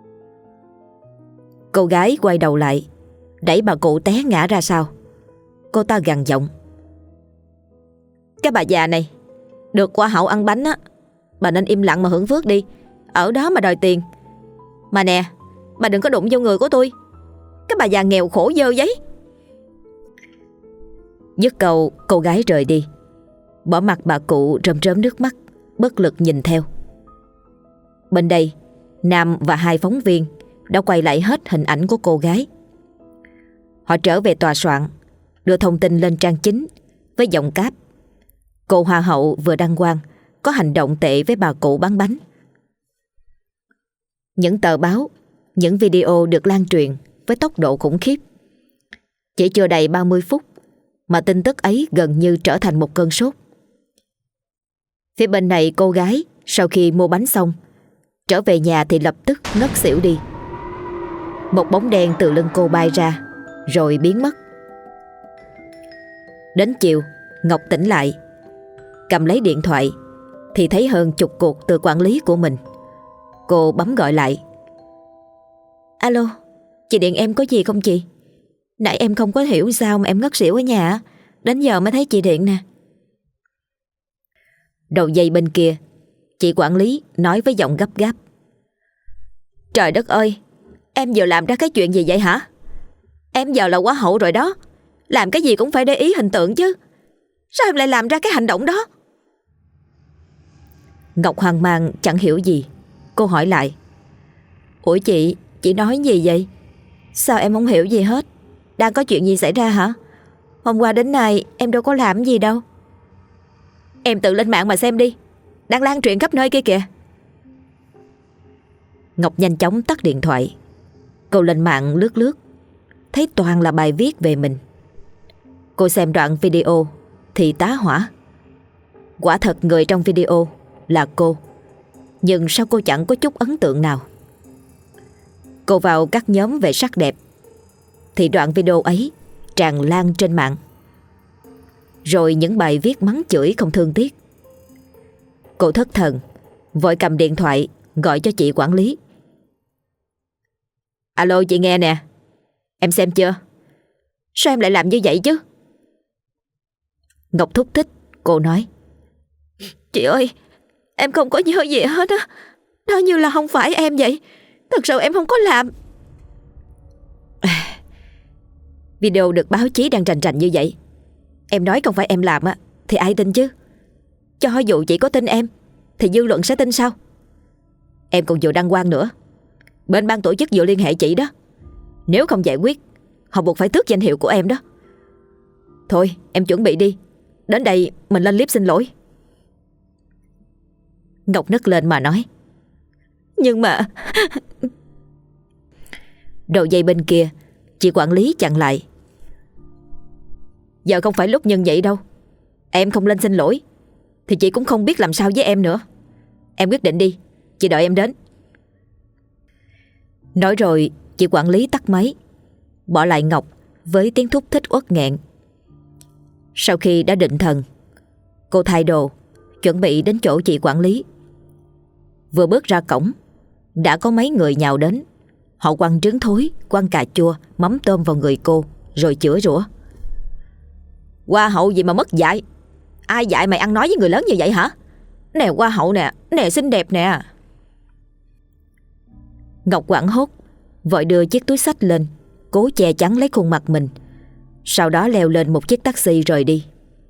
A: Cô gái quay đầu lại, đẩy bà cụ té ngã ra sau. Cô ta gằn giọng:
C: Cái bà già này, được Hoa hậu ăn bánh á, bà nên im lặng mà hưởng phước đi, ở đó mà đòi tiền. Mà nè, bà đừng có đụng vô người của tôi. Cái bà già nghèo khổ dơ giấy.
A: Dứt câu, cô gái rời đi, bỏ mặc bà cụ rơm rớm nước mắt, bất lực nhìn theo. Bên đây, Nam và hai phóng viên đã quay lại hết hình ảnh của cô gái. Họ trở về tòa soạn, đưa thông tin lên trang chính với giọng cáp: cô Hoa hậu vừa đăng quang có hành động tệ với bà cụ bán bánh. Những tờ báo, những video được lan truyền với tốc độ khủng khiếp. Chỉ chưa đầy ba mươi phút mà tin tức ấy gần như trở thành một cơn sốt. Phía bên này cô gái Sau khi mua bánh xong, trở về nhà thì lập tức ngất xỉu đi. Một bóng đen từ lưng cô bay ra rồi biến mất. Đến chiều, Ngọc tỉnh lại, cầm lấy điện thoại thì thấy hơn chục cuộc từ quản lý của mình. Cô bấm gọi lại. Alo, chị điện em có gì không chị? Nãy em không có hiểu sao mà em ngất xỉu ở nhà, đến giờ mới thấy chị điện nè. Đầu dây bên kia, chị quản lý nói với giọng gấp gáp. Trời đất ơi, em vừa làm ra cái chuyện gì vậy hả? Em giờ là quá hậu rồi đó, làm cái gì cũng phải để ý hình tượng chứ. Sao em lại làm ra cái hành động đó? Ngọc hoang mang chẳng hiểu gì. Cô hỏi lại. Ủa chị, chị nói gì vậy? Sao em không hiểu gì hết? Đang có chuyện gì xảy ra hả? Hôm qua đến nay em đâu có làm gì đâu. Em tự lên mạng mà xem đi, đang lan truyền khắp nơi kia kìa. Ngọc nhanh chóng tắt điện thoại. Cô lên mạng lướt lướt, thấy toàn là bài viết về mình. Cô xem đoạn video thì tá hỏa. Quả thật người trong video là cô, nhưng sao cô chẳng có chút ấn tượng nào. Cô vào các nhóm về sắc đẹp thì đoạn video ấy tràn lan trên mạng. Rồi những bài viết mắng chửi không thương tiếc. Cô thất thần, vội cầm điện thoại gọi cho chị quản lý. Alo chị nghe nè, em xem chưa? Sao em lại làm như vậy chứ? Ngọc thúc thích. Cô nói. Chị ơi, em không có nhớ gì hết á. Đó như là không phải em vậy. Thật sự em không có làm. Video được báo chí đang rành rành như vậy, em nói không phải em làm á thì ai tin chứ? Cho dù chị có tin em thì dư luận sẽ tin sao? Em còn vừa đăng quang nữa. Bên ban tổ chức vừa liên hệ chị đó. Nếu không giải quyết, họ buộc phải tước danh hiệu của em đó. Thôi em chuẩn bị đi, đến đây mình lên clip xin lỗi. Ngọc nức lên mà nói. Nhưng mà... Đầu dây bên kia, chị quản lý chặn lại. Giờ không phải lúc nhân vậy đâu. Em không lên xin lỗi thì chị cũng không biết làm sao với em nữa. Em quyết định đi, chị đợi em đến. Nói rồi chị quản lý tắt máy, bỏ lại Ngọc với tiếng thúc thích uất nghẹn. Sau khi đã định thần, cô thay đồ, chuẩn bị đến chỗ chị quản lý. Vừa bước ra cổng, đã có mấy người nhào đến. Họ quăng trứng thối, quăng cà chua, mắm tôm vào người cô, rồi chửi rủa. Hoa hậu gì mà mất dạy? Ai dạy mày ăn nói với người lớn như vậy hả? Nè hoa hậu nè, nè xinh đẹp nè. Ngọc hoảng hốt, vội đưa chiếc túi xách lên, cố che chắn lấy khuôn mặt mình. Sau đó leo lên một chiếc taxi rời đi.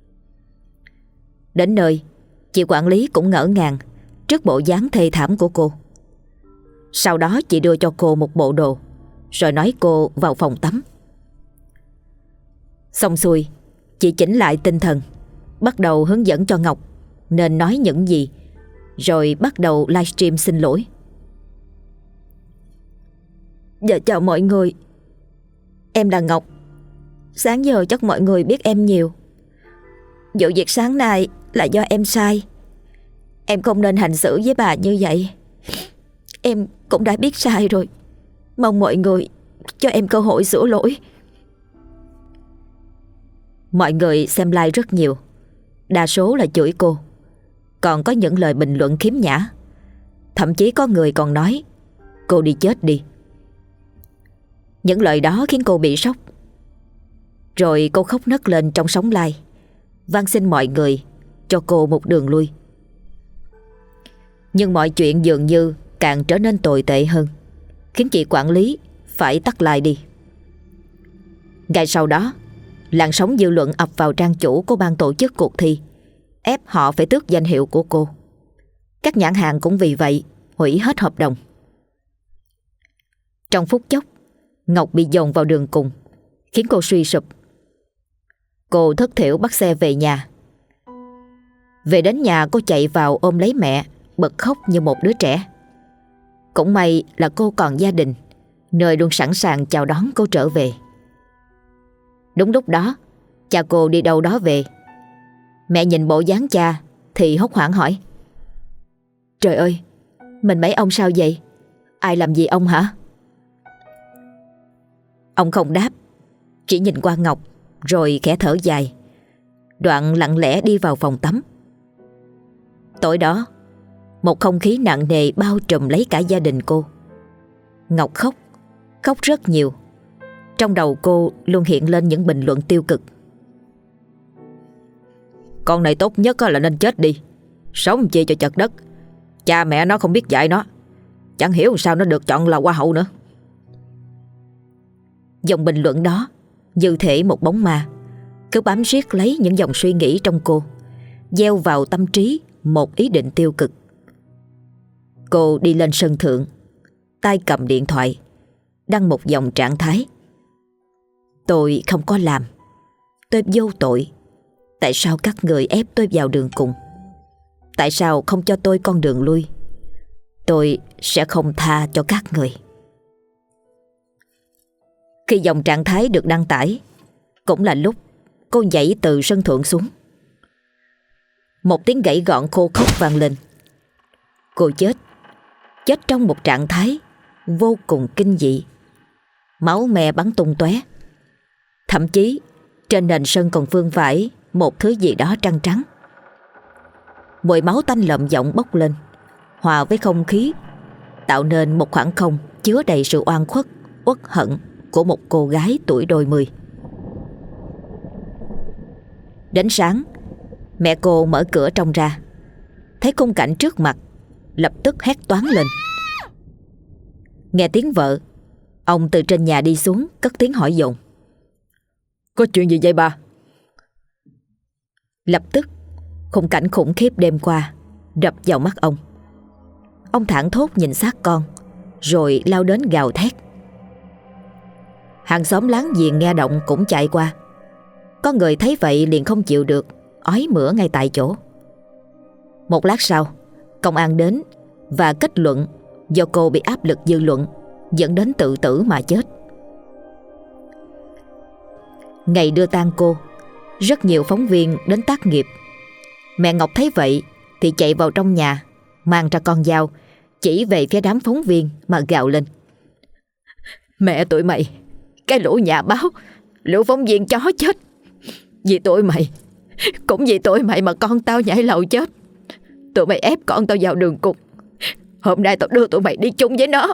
A: Đến nơi, chị quản lý cũng ngỡ ngàng trước bộ dáng thê thảm của cô. Sau đó chị đưa cho cô một bộ đồ, rồi nói cô vào phòng tắm. Xong xuôi, chị chỉnh lại tinh thần, bắt đầu hướng dẫn cho Ngọc nên nói những gì, rồi bắt đầu livestream xin lỗi. Dạ chào mọi người, em là Ngọc. Sáng giờ chắc mọi người biết em nhiều. Vụ việc sáng nay là do em sai. Em không nên hành xử với bà như vậy. Em cũng đã biết sai rồi. Mong mọi người cho em cơ hội sửa lỗi. Mọi người xem like rất nhiều, đa số là chửi cô, còn có những lời bình luận khiếm nhã. Thậm chí có người còn nói cô đi chết đi. Những lời đó khiến cô bị sốc. Rồi cô khóc nấc lên trong sóng live, van xin mọi người cho cô một đường lui. Nhưng mọi chuyện dường như càng trở nên tồi tệ hơn, khiến chị quản lý phải tắt live đi. Ngay sau đó, làn sóng dư luận ập vào trang chủ của ban tổ chức cuộc thi, ép họ phải tước danh hiệu của cô. Các nhãn hàng cũng vì vậy hủy hết hợp đồng. Trong phút chốc, Ngọc bị dồn vào đường cùng, khiến cô suy sụp. Cô thất thểu bắt xe về nhà. Về đến nhà, cô chạy vào ôm lấy mẹ, bật khóc như một đứa trẻ. Cũng may là cô còn gia đình, nơi luôn sẵn sàng chào đón cô trở về. Đúng lúc đó, cha cô đi đâu đó về. Mẹ nhìn bộ dáng cha thì hốt hoảng hỏi:
C: Trời ơi, mình mấy ông sao vậy? Ai làm gì ông hả? Ông không đáp, chỉ nhìn qua Ngọc rồi khẽ thở dài, đoạn lặng lẽ đi vào phòng tắm. Tối đó, một không khí nặng nề bao trùm lấy cả gia đình cô. Ngọc khóc, khóc rất nhiều. Trong đầu cô luôn hiện lên những bình luận tiêu cực.
B: Con này tốt nhất là nên chết đi, sống chi cho chật đất. Cha mẹ nó không biết dạy nó, chẳng hiểu sao nó được chọn là hoa hậu nữa.
C: Dòng bình luận đó như thể một bóng ma, cứ bám riết lấy những dòng suy nghĩ trong cô, gieo vào tâm trí một ý định tiêu cực. Cô đi lên sân thượng, tay cầm điện thoại, đăng một dòng trạng thái: tôi không có làm, tôi vô tội. Tại sao các người ép tôi vào đường cùng? Tại sao không cho tôi con đường lui? Tôi sẽ không tha cho các người. Khi dòng trạng thái được đăng tải, cũng là lúc cô nhảy từ sân thượng xuống. Một tiếng gãy gọn khô khốc vang lên. Cô chết, chết trong một trạng thái vô cùng kinh dị. Máu me bắn tung tóe. Thậm chí trên nền sân còn vương vãi một thứ gì đó trắng trắng. Mùi máu tanh lợm giọng bốc lên, hòa với không khí, tạo nên một khoảng không chứa đầy sự oan khuất, uất hận của một cô gái tuổi đôi mươi. Đến sáng, mẹ cô mở cửa trông ra, thấy khung cảnh trước mặt, lập tức hét toáng lên. Nghe tiếng vợ, ông từ trên nhà đi xuống, cất tiếng hỏi dồn:
B: Có chuyện gì vậy bà?
C: Lập tức khung cảnh khủng khiếp đêm qua đập vào mắt ông. Ông thảng thốt nhìn xác con, rồi lao đến gào thét. Hàng xóm láng giềng nghe động cũng chạy qua. Có người thấy vậy liền không chịu được, ói mửa ngay tại chỗ. Một lát sau, công an đến và kết luận do cô bị áp lực dư luận dẫn đến tự tử mà chết. Ngày đưa tang cô, rất nhiều phóng viên đến tác nghiệp. Mẹ Ngọc thấy vậy thì chạy vào trong nhà, mang ra con dao, chỉ về phía đám phóng viên mà gào lên: Mẹ tụi mày, cái lũ nhà báo, lũ phóng viên chó chết. Vì tụi mày, cũng vì tụi mày mà con tao nhảy lầu chết. Tụi mày ép con tao vào đường cùng. Hôm nay tao đưa tụi mày đi chung với nó.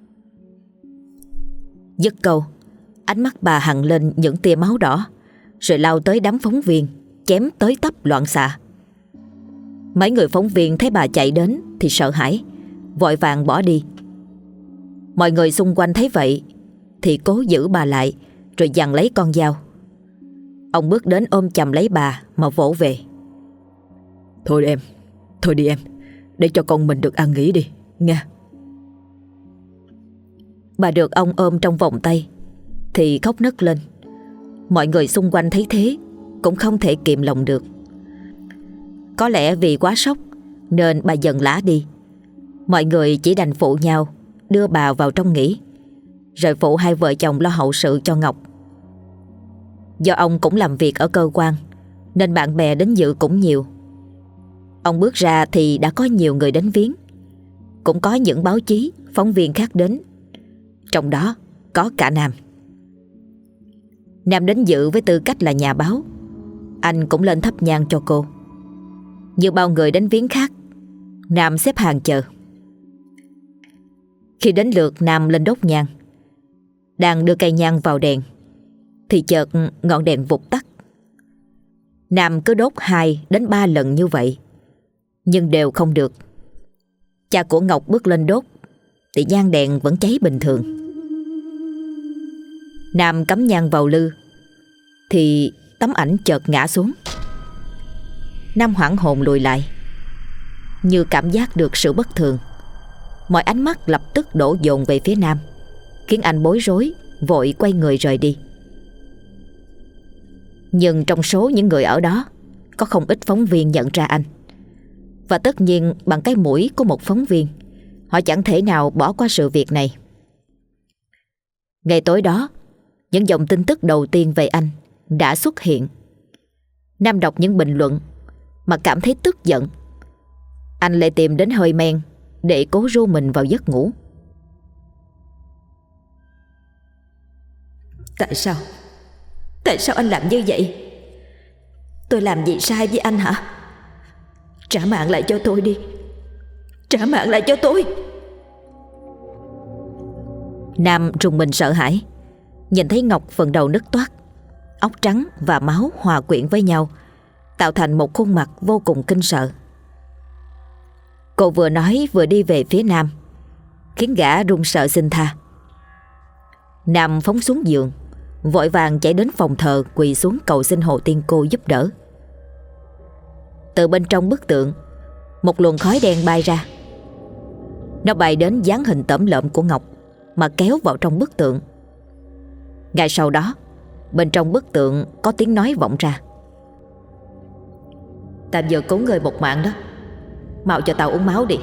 C: Dứt câu, ánh mắt bà hằn lên những tia máu đỏ, rồi lao tới đám phóng viên, chém tới tấp loạn xạ. Mấy người phóng viên thấy bà chạy đến thì sợ hãi, vội vàng bỏ đi. Mọi người xung quanh thấy vậy thì cố giữ bà lại, rồi giằng lấy con dao. Ông bước đến ôm chầm lấy bà mà vỗ về:
B: Thôi em, thôi đi em, để cho con mình được an nghỉ đi, nghe.
C: Bà được ông ôm trong vòng tay thì khóc nấc lên. Mọi người xung quanh thấy thế cũng không thể kìm lòng được. Có lẽ vì quá sốc nên bà dần lả đi. Mọi người chỉ đành phụ nhau đưa bà vào trong nghỉ, rồi phụ hai vợ chồng lo hậu sự cho Ngọc. Do ông cũng làm việc ở cơ quan nên bạn bè đến dự cũng nhiều. Ông bước ra thì đã có nhiều người đến viếng. Cũng có những báo chí, phóng viên khác đến, trong đó có cả Nam. Nam đến dự với tư cách là nhà báo. Anh cũng lên thắp nhang cho cô. Như bao người đến viếng khác, Nam xếp hàng chờ. Khi đến lượt Nam lên đốt nhang, đang đưa cây nhang vào đèn thì chợt ngọn đèn vụt tắt. Nam cứ đốt hai đến ba lần như vậy nhưng đều không được. Cha của Ngọc bước lên đốt thì nhang đèn vẫn cháy bình thường. Nam cắm nhang vào lư thì tấm ảnh chợt ngã xuống. Nam hoảng hồn lùi lại, như cảm giác được sự bất thường. Mọi ánh mắt lập tức đổ dồn về phía Nam, khiến anh bối rối, vội quay người rời đi. Nhưng trong số những người ở đó có không ít phóng viên nhận ra anh. Và tất nhiên bằng cái mũi của một phóng viên, họ chẳng thể nào bỏ qua sự việc này. Ngày tối đó, những dòng tin tức đầu tiên về anh đã xuất hiện. Nam đọc những bình luận mà cảm thấy tức giận.
A: anh lại tìm đến hơi men để cố ru mình vào giấc ngủ.
C: Tại sao? Tại sao anh làm như vậy? Tôi làm gì sai với anh hả? Trả mạng lại cho tôi đi. Trả mạng lại cho tôi.
A: Nam rùng mình sợ hãi, nhìn thấy Ngọc phần đầu nứt toác, óc trắng và máu hòa quyện với nhau, tạo thành một khuôn mặt vô cùng kinh sợ. Cô vừa nói vừa đi về phía Nam, khiến gã run sợ xin tha. Nam phóng xuống giường, vội vàng chạy đến phòng thờ, quỳ xuống cầu xin Hồ Tiên Cô giúp đỡ. Từ bên trong bức tượng, một luồng khói đen bay ra. Nó bay đến dáng hình tởm lợm của Ngọc mà kéo vào trong bức tượng. Ngay sau đó, bên trong bức tượng có tiếng nói vọng ra:
C: "Tao vừa cứu người một mạng đó, mau cho tao uống máu đi."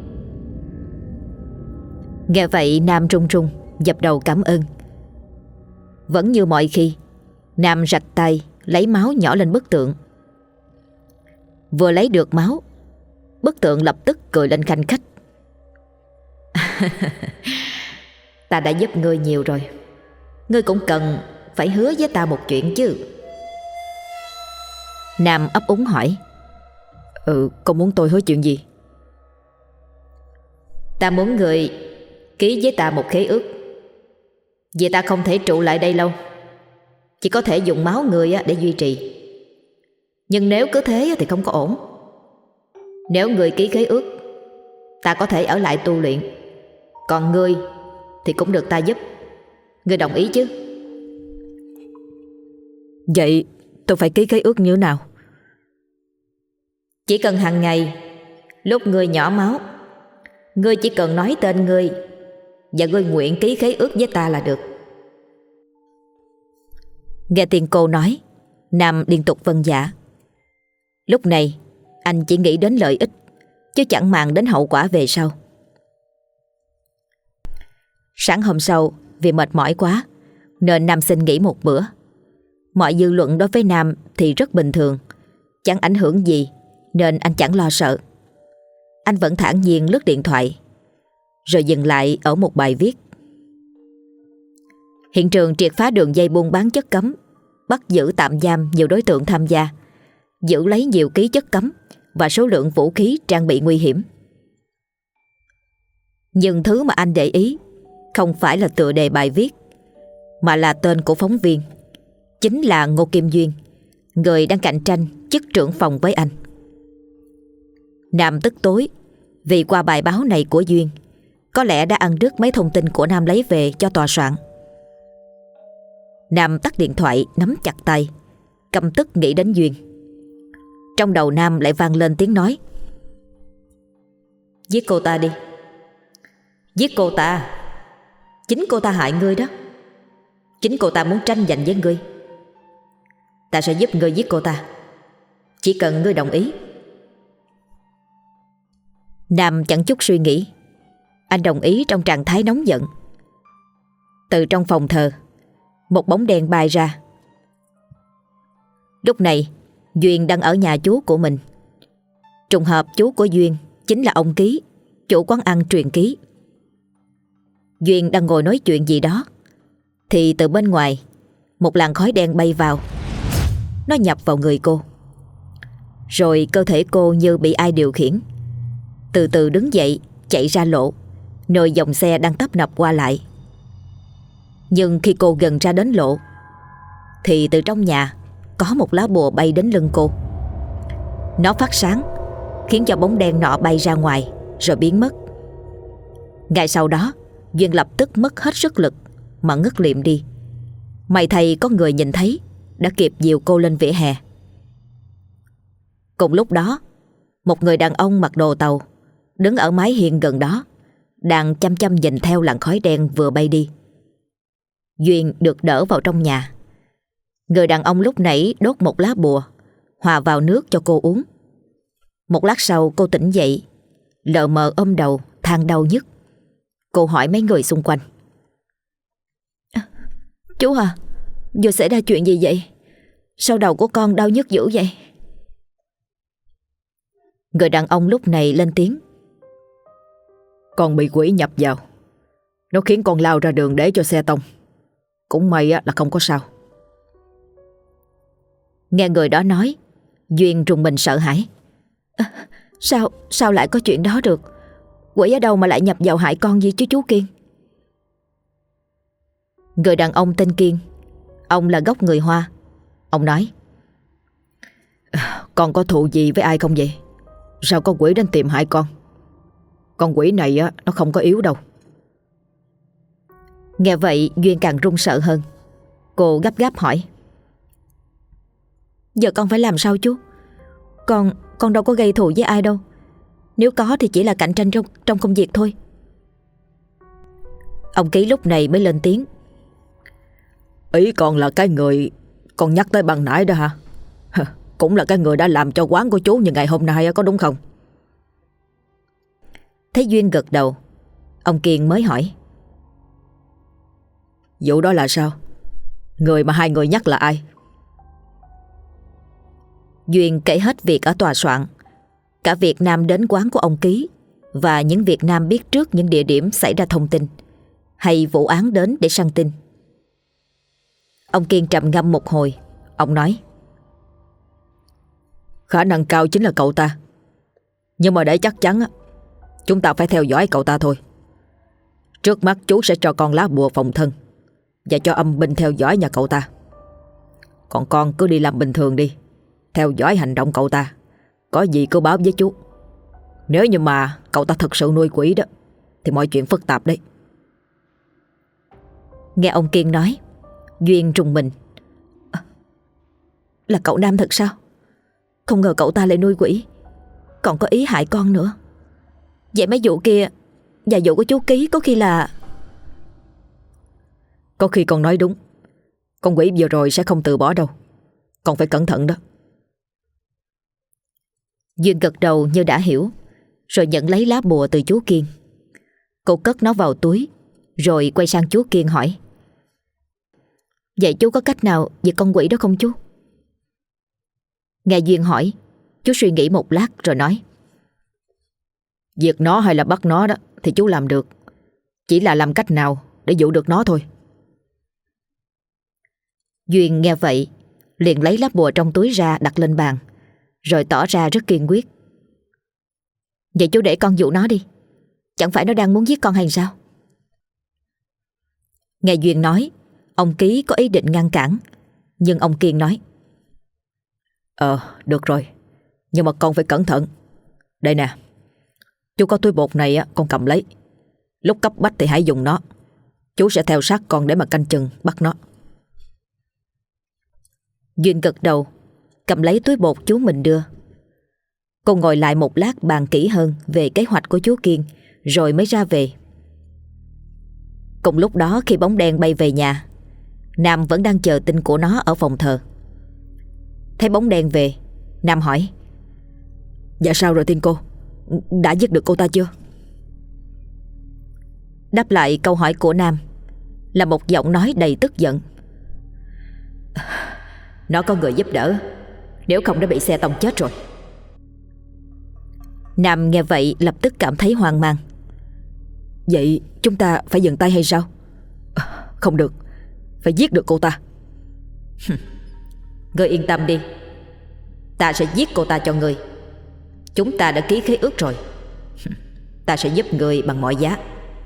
A: Nghe vậy Nam run run dập đầu cảm ơn. Vẫn như mọi khi, Nam rạch tay lấy máu nhỏ lên bức tượng. Vừa lấy được máu, bức tượng lập tức cười lên khanh khách.
C: "Ta đã giúp ngươi nhiều rồi, ngươi cũng cần phải hứa với ta một chuyện chứ."
A: Nam ấp úng hỏi:
B: Ừ, con muốn tôi hứa chuyện gì?
C: "Ta muốn ngươi ký với ta một khế ước. Vì ta không thể trụ lại đây lâu, chỉ có thể dùng máu người để duy trì. Nhưng nếu cứ thế thì không có ổn. Nếu ngươi ký khế ước, ta có thể ở lại tu luyện, còn ngươi thì cũng được ta giúp. Ngươi đồng ý chứ?"
B: Vậy tôi phải ký khế ước như thế nào?
C: Chỉ cần hàng ngày lúc ngươi nhỏ máu, ngươi chỉ cần nói tên ngươi và ngươi nguyện ký khế ước với ta là được.
A: Nghe Tiên Cô nói, Nam liên tục vâng dạ. Lúc này anh chỉ nghĩ đến lợi ích, chứ chẳng màng đến hậu quả về sau. Sáng hôm sau, vì mệt mỏi quá nên Nam xin nghỉ một bữa. Mọi dư luận đối với Nam thì rất bình thường, chẳng ảnh hưởng gì, nên anh chẳng lo sợ. Anh vẫn thản nhiên lướt điện thoại, rồi dừng lại ở một bài viết: hiện trường triệt phá đường dây buôn bán chất cấm, bắt giữ tạm giam nhiều đối tượng tham gia, giữ lấy nhiều ký chất cấm và số lượng vũ khí trang bị nguy hiểm. Nhưng thứ mà anh để ý không phải là tựa đề bài viết, mà là tên của phóng viên, chính là Ngô Kim Duyên, người đang cạnh tranh chức trưởng phòng với anh. Nam tức tối vì qua bài báo này của Duyên, có lẽ đã ăn đứt mấy thông tin của Nam lấy về cho tòa soạn. Nam tắt điện thoại, nắm chặt tay, căm tức nghĩ đến Duyên. Trong đầu Nam lại vang lên tiếng nói:
C: "Giết cô ta đi. Giết cô ta. Chính cô ta hại ngươi đó. Chính cô ta muốn tranh giành với ngươi. Ta sẽ giúp ngươi giết cô ta, chỉ cần ngươi đồng ý."
A: Nam chẳng chút suy nghĩ, anh đồng ý trong trạng thái nóng giận. Từ trong phòng thờ, một bóng đen bay ra. Lúc này Duyên đang ở nhà chú của mình. Trùng hợp chú của Duyên chính là ông Ký, chủ quán ăn Truyền Ký. Duyên đang ngồi nói chuyện gì đó, thì từ bên ngoài một làn khói đen bay vào. Nó nhập vào người cô. Rồi cơ thể cô như bị ai điều khiển, từ từ đứng dậy chạy ra lộ, nơi dòng xe đang tấp nập qua lại. Nhưng khi cô gần ra đến lộ, thì từ trong nhà có một lá bùa bay đến lưng cô. Nó phát sáng, khiến cho bóng đen nọ bay ra ngoài rồi biến mất. Ngay sau đó, Duyên lập tức mất hết sức lực mà ngất liệm đi. May thay có người nhìn thấy, đã kịp dìu cô lên vỉa hè. Cùng lúc đó, một người đàn ông mặc đồ tàu đứng ở mái hiên gần đó, đang chăm chăm nhìn theo làn khói đen vừa bay đi. Duyên được đỡ vào trong nhà. Người đàn ông lúc nãy đốt một lá bùa, hòa vào nước cho cô uống. Một lát sau cô tỉnh dậy, lờ mờ ôm đầu, than đau nhức. Cô hỏi mấy người xung quanh:
C: "Chú à, vừa xảy ra chuyện gì vậy? Sao đầu của con đau nhức dữ vậy?"
A: Người đàn ông lúc này lên tiếng.
B: Con bị quỷ nhập vào. Nó khiến con lao ra đường để cho xe tông. Cũng may á, là không có sao.
A: Nghe người đó nói, Duyên rùng mình sợ hãi. À, sao, sao lại có chuyện đó được? Quỷ ở đâu mà lại nhập vào hại con gì chứ chú Kiên? Người đàn ông tên Kiên, ông là gốc người Hoa. Ông nói:
B: Con có thù gì với ai không vậy? Sao có quỷ đến tìm hại con? Con quỷ này á, nó không có yếu đâu.
A: Nghe vậy Duyên càng run sợ hơn. Cô gấp gáp hỏi: Giờ con phải làm sao chú? Con con đâu có gây thù với ai đâu. Nếu có thì chỉ là cạnh tranh trong, trong công việc thôi. Ông Ký lúc này mới lên tiếng.
B: Ý con là cái người con nhắc tới ban nãy đó hả? Cũng là cái người đã làm cho quán của chú như ngày hôm nay có đúng không?
A: Thấy Duyên gật đầu, ông Kiên mới hỏi:
B: Vụ đó là sao? Người mà hai người nhắc là ai?
A: Duyên kể hết việc ở tòa soạn, cả việc Nam đến quán của ông Ký và những việc Nam biết trước những địa điểm xảy ra thông tin hay vụ án đến để săn tin. Ông Kiên trầm ngâm một hồi. Ông nói:
B: Khả năng cao chính là cậu ta. Nhưng mà để chắc chắn chúng ta phải theo dõi cậu ta thôi. Trước mắt chú sẽ cho con lá bùa phòng thân và cho âm binh theo dõi nhà cậu ta. Còn con cứ đi làm bình thường đi, theo dõi hành động cậu ta. Có gì cứ báo với chú. Nếu như mà cậu ta thật sự nuôi quỷ đó thì mọi chuyện phức tạp đấy.
A: Nghe ông Kiên nói, Duyên rùng mình. À, là cậu Nam thật sao? Không ngờ cậu ta lại nuôi quỷ, còn có ý hại con nữa. Vậy mấy vụ kia và vụ của chú Ký có khi là...
B: Có khi con nói đúng. Con quỷ vừa rồi sẽ không từ bỏ đâu. Con phải cẩn thận đó.
A: Duyên gật đầu như đã hiểu, rồi nhận lấy lá bùa từ chú Kiên. Cô cất nó vào túi, rồi quay sang chú Kiên hỏi: Vậy chú có cách nào về con quỷ đó không chú? Nghe Duyên hỏi, chú suy nghĩ một lát rồi nói:
B: Việc nó hay là bắt nó đó thì chú làm được. Chỉ là làm cách nào để dụ được nó thôi.
A: Duyên nghe vậy liền lấy lá bùa trong túi ra đặt lên bàn, rồi tỏ ra rất kiên quyết. Vậy chú để con dụ nó đi. Chẳng phải nó đang muốn giết con hay sao? Nghe Duyên nói, ông Ký có ý định ngăn cản, nhưng ông Kiên nói:
B: Ờ, được rồi. Nhưng mà con phải cẩn thận. Đây nè, chú có túi bột này á, con cầm lấy. Lúc cấp bách thì hãy dùng nó. Chú sẽ theo sát con để mà canh chừng bắt nó.
A: Duyên gật đầu, cầm lấy túi bột chú mình đưa. Cô ngồi lại một lát bàn kỹ hơn về kế hoạch của chú Kiên, rồi mới ra về. Cùng lúc đó khi bóng đen bay về nhà, Nam vẫn đang chờ tin của nó ở phòng thờ. Thấy bóng đen về, Nam hỏi:
B: Dạ sao rồi tiên cô? Đã giết được cô ta chưa?
A: Đáp lại câu hỏi của Nam là một giọng nói đầy tức giận:
B: Nó có người giúp đỡ, nếu không đã bị xe tông chết rồi.
A: Nam nghe vậy lập tức cảm thấy hoang mang.
B: Vậy chúng ta phải dừng tay hay sao? Không được, phải giết được cô ta.
A: Ngươi yên tâm đi, ta sẽ giết cô ta cho ngươi. Chúng ta đã ký khế ước rồi. Ta sẽ giúp ngươi bằng mọi giá.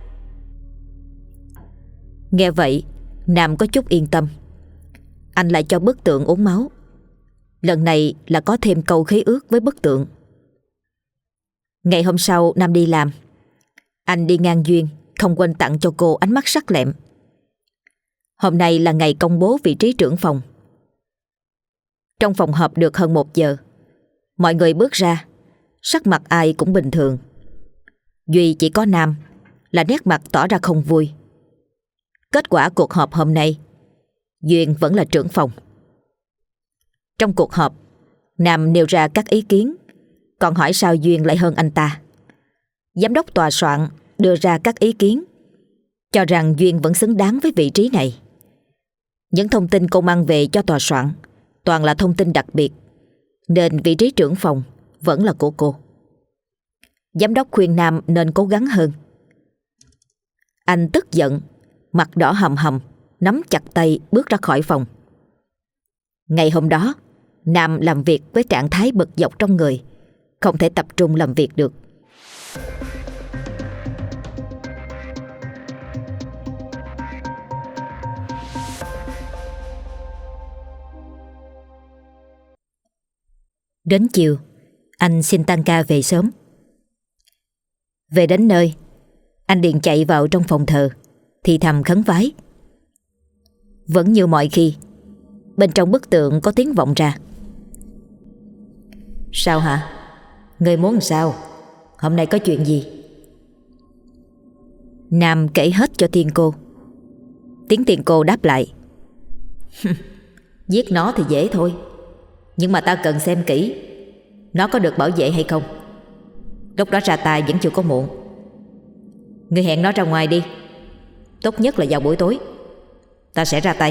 A: Nghe vậy, Nam có chút yên tâm. Anh lại cho bức tượng uống máu. Lần này là có thêm câu khế ước với bức tượng. Ngày hôm sau Nam đi làm, anh đi ngang Duyên, không quên tặng cho cô ánh mắt sắc lẹm. Hôm nay là ngày công bố vị trí trưởng phòng. Trong phòng họp được hơn một giờ, mọi người bước ra, sắc mặt ai cũng bình thường. Duy chỉ có Nam là nét mặt tỏ ra không vui. Kết quả cuộc họp hôm nay, Duyên vẫn là trưởng phòng. Trong cuộc họp, Nam nêu ra các ý kiến, còn hỏi sao Duyên lại hơn anh ta. Giám đốc tòa soạn đưa ra các ý kiến, cho rằng Duyên vẫn xứng đáng với vị trí này. Những thông tin cô mang về cho tòa soạn toàn là thông tin đặc biệt, nên vị trí trưởng phòng vẫn là của cô. Giám đốc khuyên Nam nên cố gắng hơn. Anh tức giận, mặt đỏ hầm hầm, nắm chặt tay bước ra khỏi phòng. Ngày hôm đó, Nam làm việc với trạng thái bực dọc trong người, không thể tập trung làm việc được. Đến chiều, anh xin tăng ca về sớm. Về đến nơi, anh liền chạy vào trong phòng thờ, thì thầm khấn vái. Vẫn như mọi khi, bên trong bức tượng có tiếng vọng ra. Sao hả? Ngươi muốn sao? Hôm nay có chuyện gì? Nam kể hết cho Tiên Cô. Tiếng Tiên Cô đáp lại. Giết nó thì dễ thôi, nhưng mà ta cần xem kỹ nó có được bảo vệ hay không. Lúc đó ra tay vẫn chưa có muộn. Ngươi hẹn nó ra ngoài đi, tốt nhất là vào buổi tối. Ta sẽ ra tay.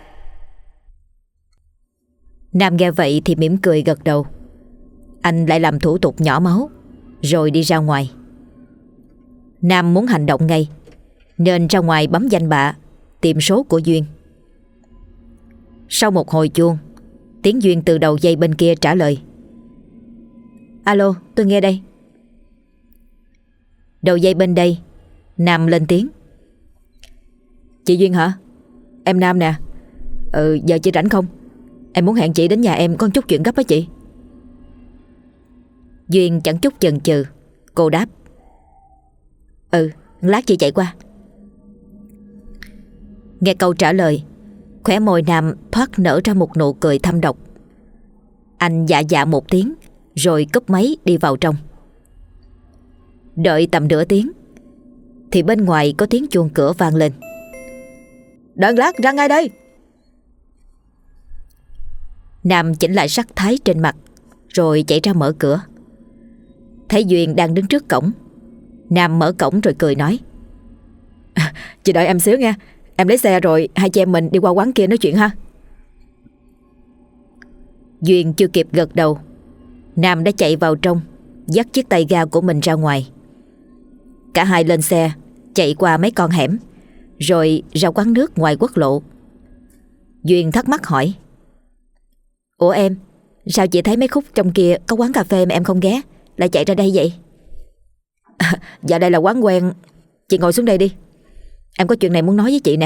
A: Nam nghe vậy thì mỉm cười gật đầu. Anh lại làm thủ tục nhỏ máu rồi đi ra ngoài. Nam muốn hành động ngay, nên ra ngoài bấm danh bạ tìm số của Duyên. Sau một hồi chuông, tiếng Duyên từ đầu dây bên kia trả lời. Alo, tôi nghe đây. Đầu dây bên đây, Nam lên tiếng. Chị Duyên hả? Em Nam nè. Ừ, giờ chị rảnh không? Em muốn hẹn chị đến nhà em có chút chuyện gấp với chị. Duyên chẳng chút chần chừ, cô đáp. Ừ, lát chị chạy qua. Nghe câu trả lời, khóe môi Nam thoát nở ra một nụ cười thâm độc. Anh dạ dạ một tiếng rồi cúp máy đi vào trong. Đợi tầm nửa tiếng thì bên ngoài có tiếng chuông cửa vang lên. Đợi lát, ra ngay đây. Nam chỉnh lại sắc thái trên mặt rồi chạy ra mở cửa. Thấy Duyên đang đứng trước cổng, Nam mở cổng rồi cười nói. Chị đợi em xíu nha, em lấy xe rồi hai chị em mình đi qua quán kia nói chuyện ha. Duyên chưa kịp gật đầu, Nam đã chạy vào trong, dắt chiếc tay ga của mình ra ngoài. Cả hai lên xe, chạy qua mấy con hẻm, rồi ra quán nước ngoài quốc lộ. Duyên thắc mắc hỏi. Ủa em, sao chị thấy mấy khúc trong kia có quán cà phê mà em không ghé, lại chạy ra đây vậy? À, dạ đây là quán quen, chị ngồi xuống đây đi, em có chuyện này muốn nói với chị nè.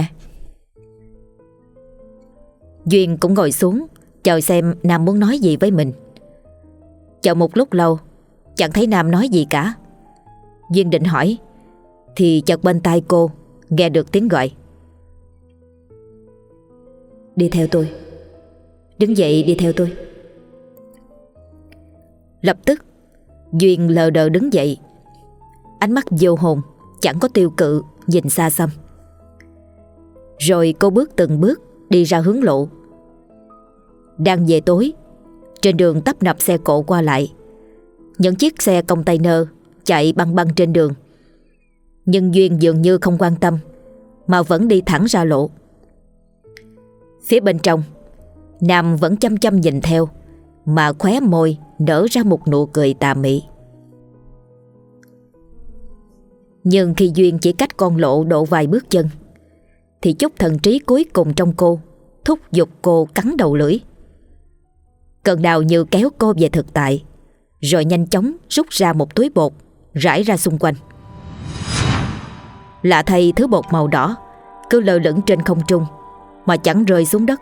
A: Duyên cũng ngồi xuống, chờ xem Nam muốn nói gì với mình. Chờ một lúc lâu, chẳng thấy Nam nói gì cả. Duyên định hỏi, thì chợt bên tai cô nghe được tiếng gọi. Đi theo tôi. Đứng dậy đi theo tôi. Lập tức Duyên lờ đờ đứng dậy, ánh mắt vô hồn, chẳng có tiêu cự, nhìn xa xăm. Rồi cô bước từng bước đi ra hướng lộ. Đang về tối, trên đường tấp nập xe cộ qua lại, những chiếc xe container chạy băng băng trên đường. Nhưng Duyên dường như không quan tâm, mà vẫn đi thẳng ra lộ. Phía bên trong, Nam vẫn chăm chăm nhìn theo, mà khóe môi nở ra một nụ cười tà mị. Nhưng khi Duyên chỉ cách con lộ độ vài bước chân, thì chút thần trí cuối cùng trong cô thúc giục cô cắn đầu lưỡi. Cơn đau như kéo cô về thực tại, rồi nhanh chóng rút ra một túi bột rải ra xung quanh. Lạ thay, thứ bột màu đỏ cứ lơ lửng trên không trung mà chẳng rơi xuống đất.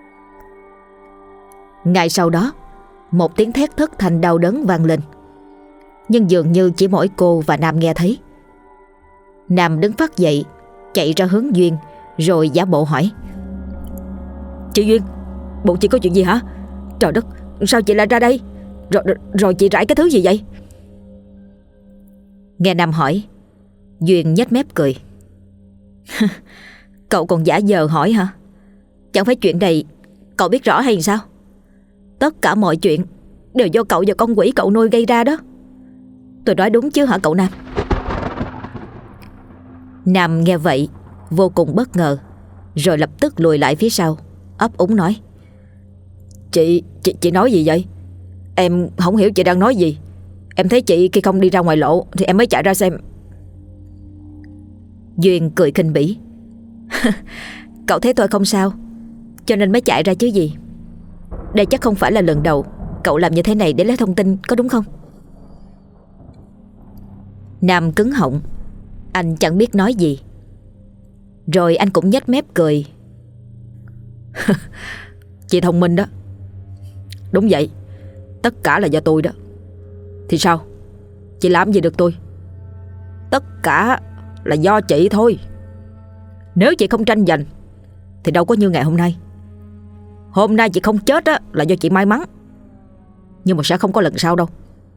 A: Ngay sau đó, một tiếng thét thất thanh đau đớn vang lên, nhưng dường như chỉ mỗi cô và Nam nghe thấy. Nam đứng phát dậy, chạy ra hướng Duyên, rồi giả bộ hỏi. Chị Duyên, bộ chị có chuyện gì hả? Trời đất, sao chị lại ra đây? Rồi, rồi, rồi chị rải cái thứ gì vậy? Nghe Nam hỏi, Duyên nhếch mép cười. Cậu còn giả vờ hỏi hả? Chẳng phải chuyện này cậu biết rõ hay sao? Tất cả mọi chuyện đều do cậu và con quỷ cậu nuôi gây ra đó. Tôi nói đúng chứ hả cậu Nam? Nam nghe vậy vô cùng bất ngờ, rồi lập tức lùi lại phía sau, ấp úng nói. Chị, chị, chị nói gì vậy? Em không hiểu chị đang nói gì.
B: Em thấy chị khi không đi ra ngoài lộ thì em mới chạy ra xem.
A: Duyên cười khinh bỉ. Cậu thấy tôi không sao cho nên mới chạy ra chứ gì. Đây chắc không phải là lần đầu cậu làm như thế này để lấy thông tin, có đúng không? Nam cứng họng. Anh chẳng biết nói gì. Rồi anh cũng nhếch mép cười.
B: Chị thông minh đó. Đúng vậy, tất cả là do tôi đó. Thì sao? Chị làm gì được tôi? Tất cả là do chị thôi. Nếu chị không tranh giành thì đâu có như ngày hôm nay. Hôm nay chị không chết á là do chị may mắn, nhưng mà sẽ không có lần sau đâu.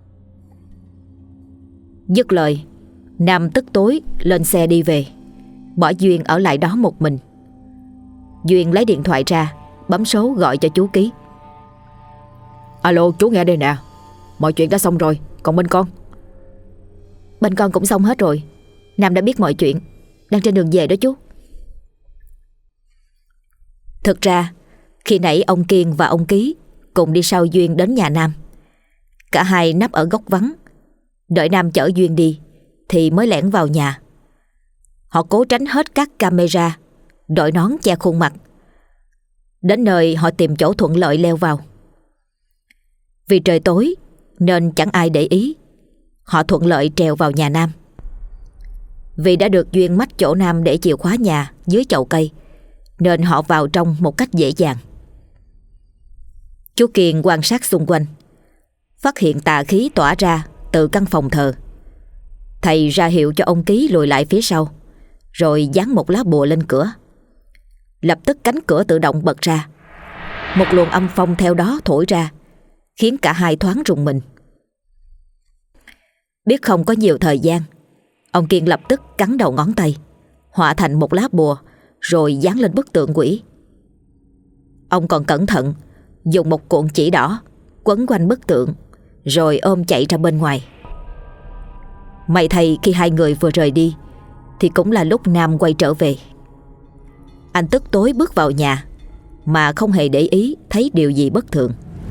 A: Dứt lời, Nam tức tối lên xe đi về, bỏ Duyên ở lại đó một mình. Duyên lấy điện thoại ra, bấm số gọi cho chú Ký.
B: Alo, chú nghe đây nè. Mọi chuyện đã xong rồi, còn bên con?
A: Bên con cũng xong hết rồi. Nam đã biết mọi chuyện, đang trên đường về đó chú. Thực ra khi nãy ông Kiên và ông Ký cùng đi sau Duyên đến nhà Nam. Cả hai nấp ở góc vắng, đợi Nam chở Duyên đi thì mới lẻn vào nhà. Họ cố tránh hết các camera, đội nón che khuôn mặt. Đến nơi họ tìm chỗ thuận lợi leo vào. Vì trời tối nên chẳng ai để ý, họ thuận lợi trèo vào nhà Nam. Vì đã được Duyên mách chỗ Nam để chìa khóa nhà dưới chậu cây, nên họ vào trong một cách dễ dàng. Chú Kiên quan sát xung quanh, phát hiện tà khí tỏa ra từ căn phòng thờ. Thầy ra hiệu cho ông Ký lùi lại phía sau, rồi dán một lá bùa lên cửa. Lập tức cánh cửa tự động bật ra. Một luồng âm phong theo đó thổi ra, khiến cả hai thoáng rùng mình. Biết không có nhiều thời gian, ông Kiên lập tức cắn đầu ngón tay, hóa thành một lá bùa, rồi dán lên bức tượng quỷ. Ông còn cẩn thận dùng một cuộn chỉ đỏ quấn quanh bức tượng, rồi ôm chạy ra bên ngoài. May thay khi hai người vừa rời đi thì cũng là lúc Nam quay trở về. Anh tức tối bước vào nhà mà không hề để ý thấy điều gì bất thường.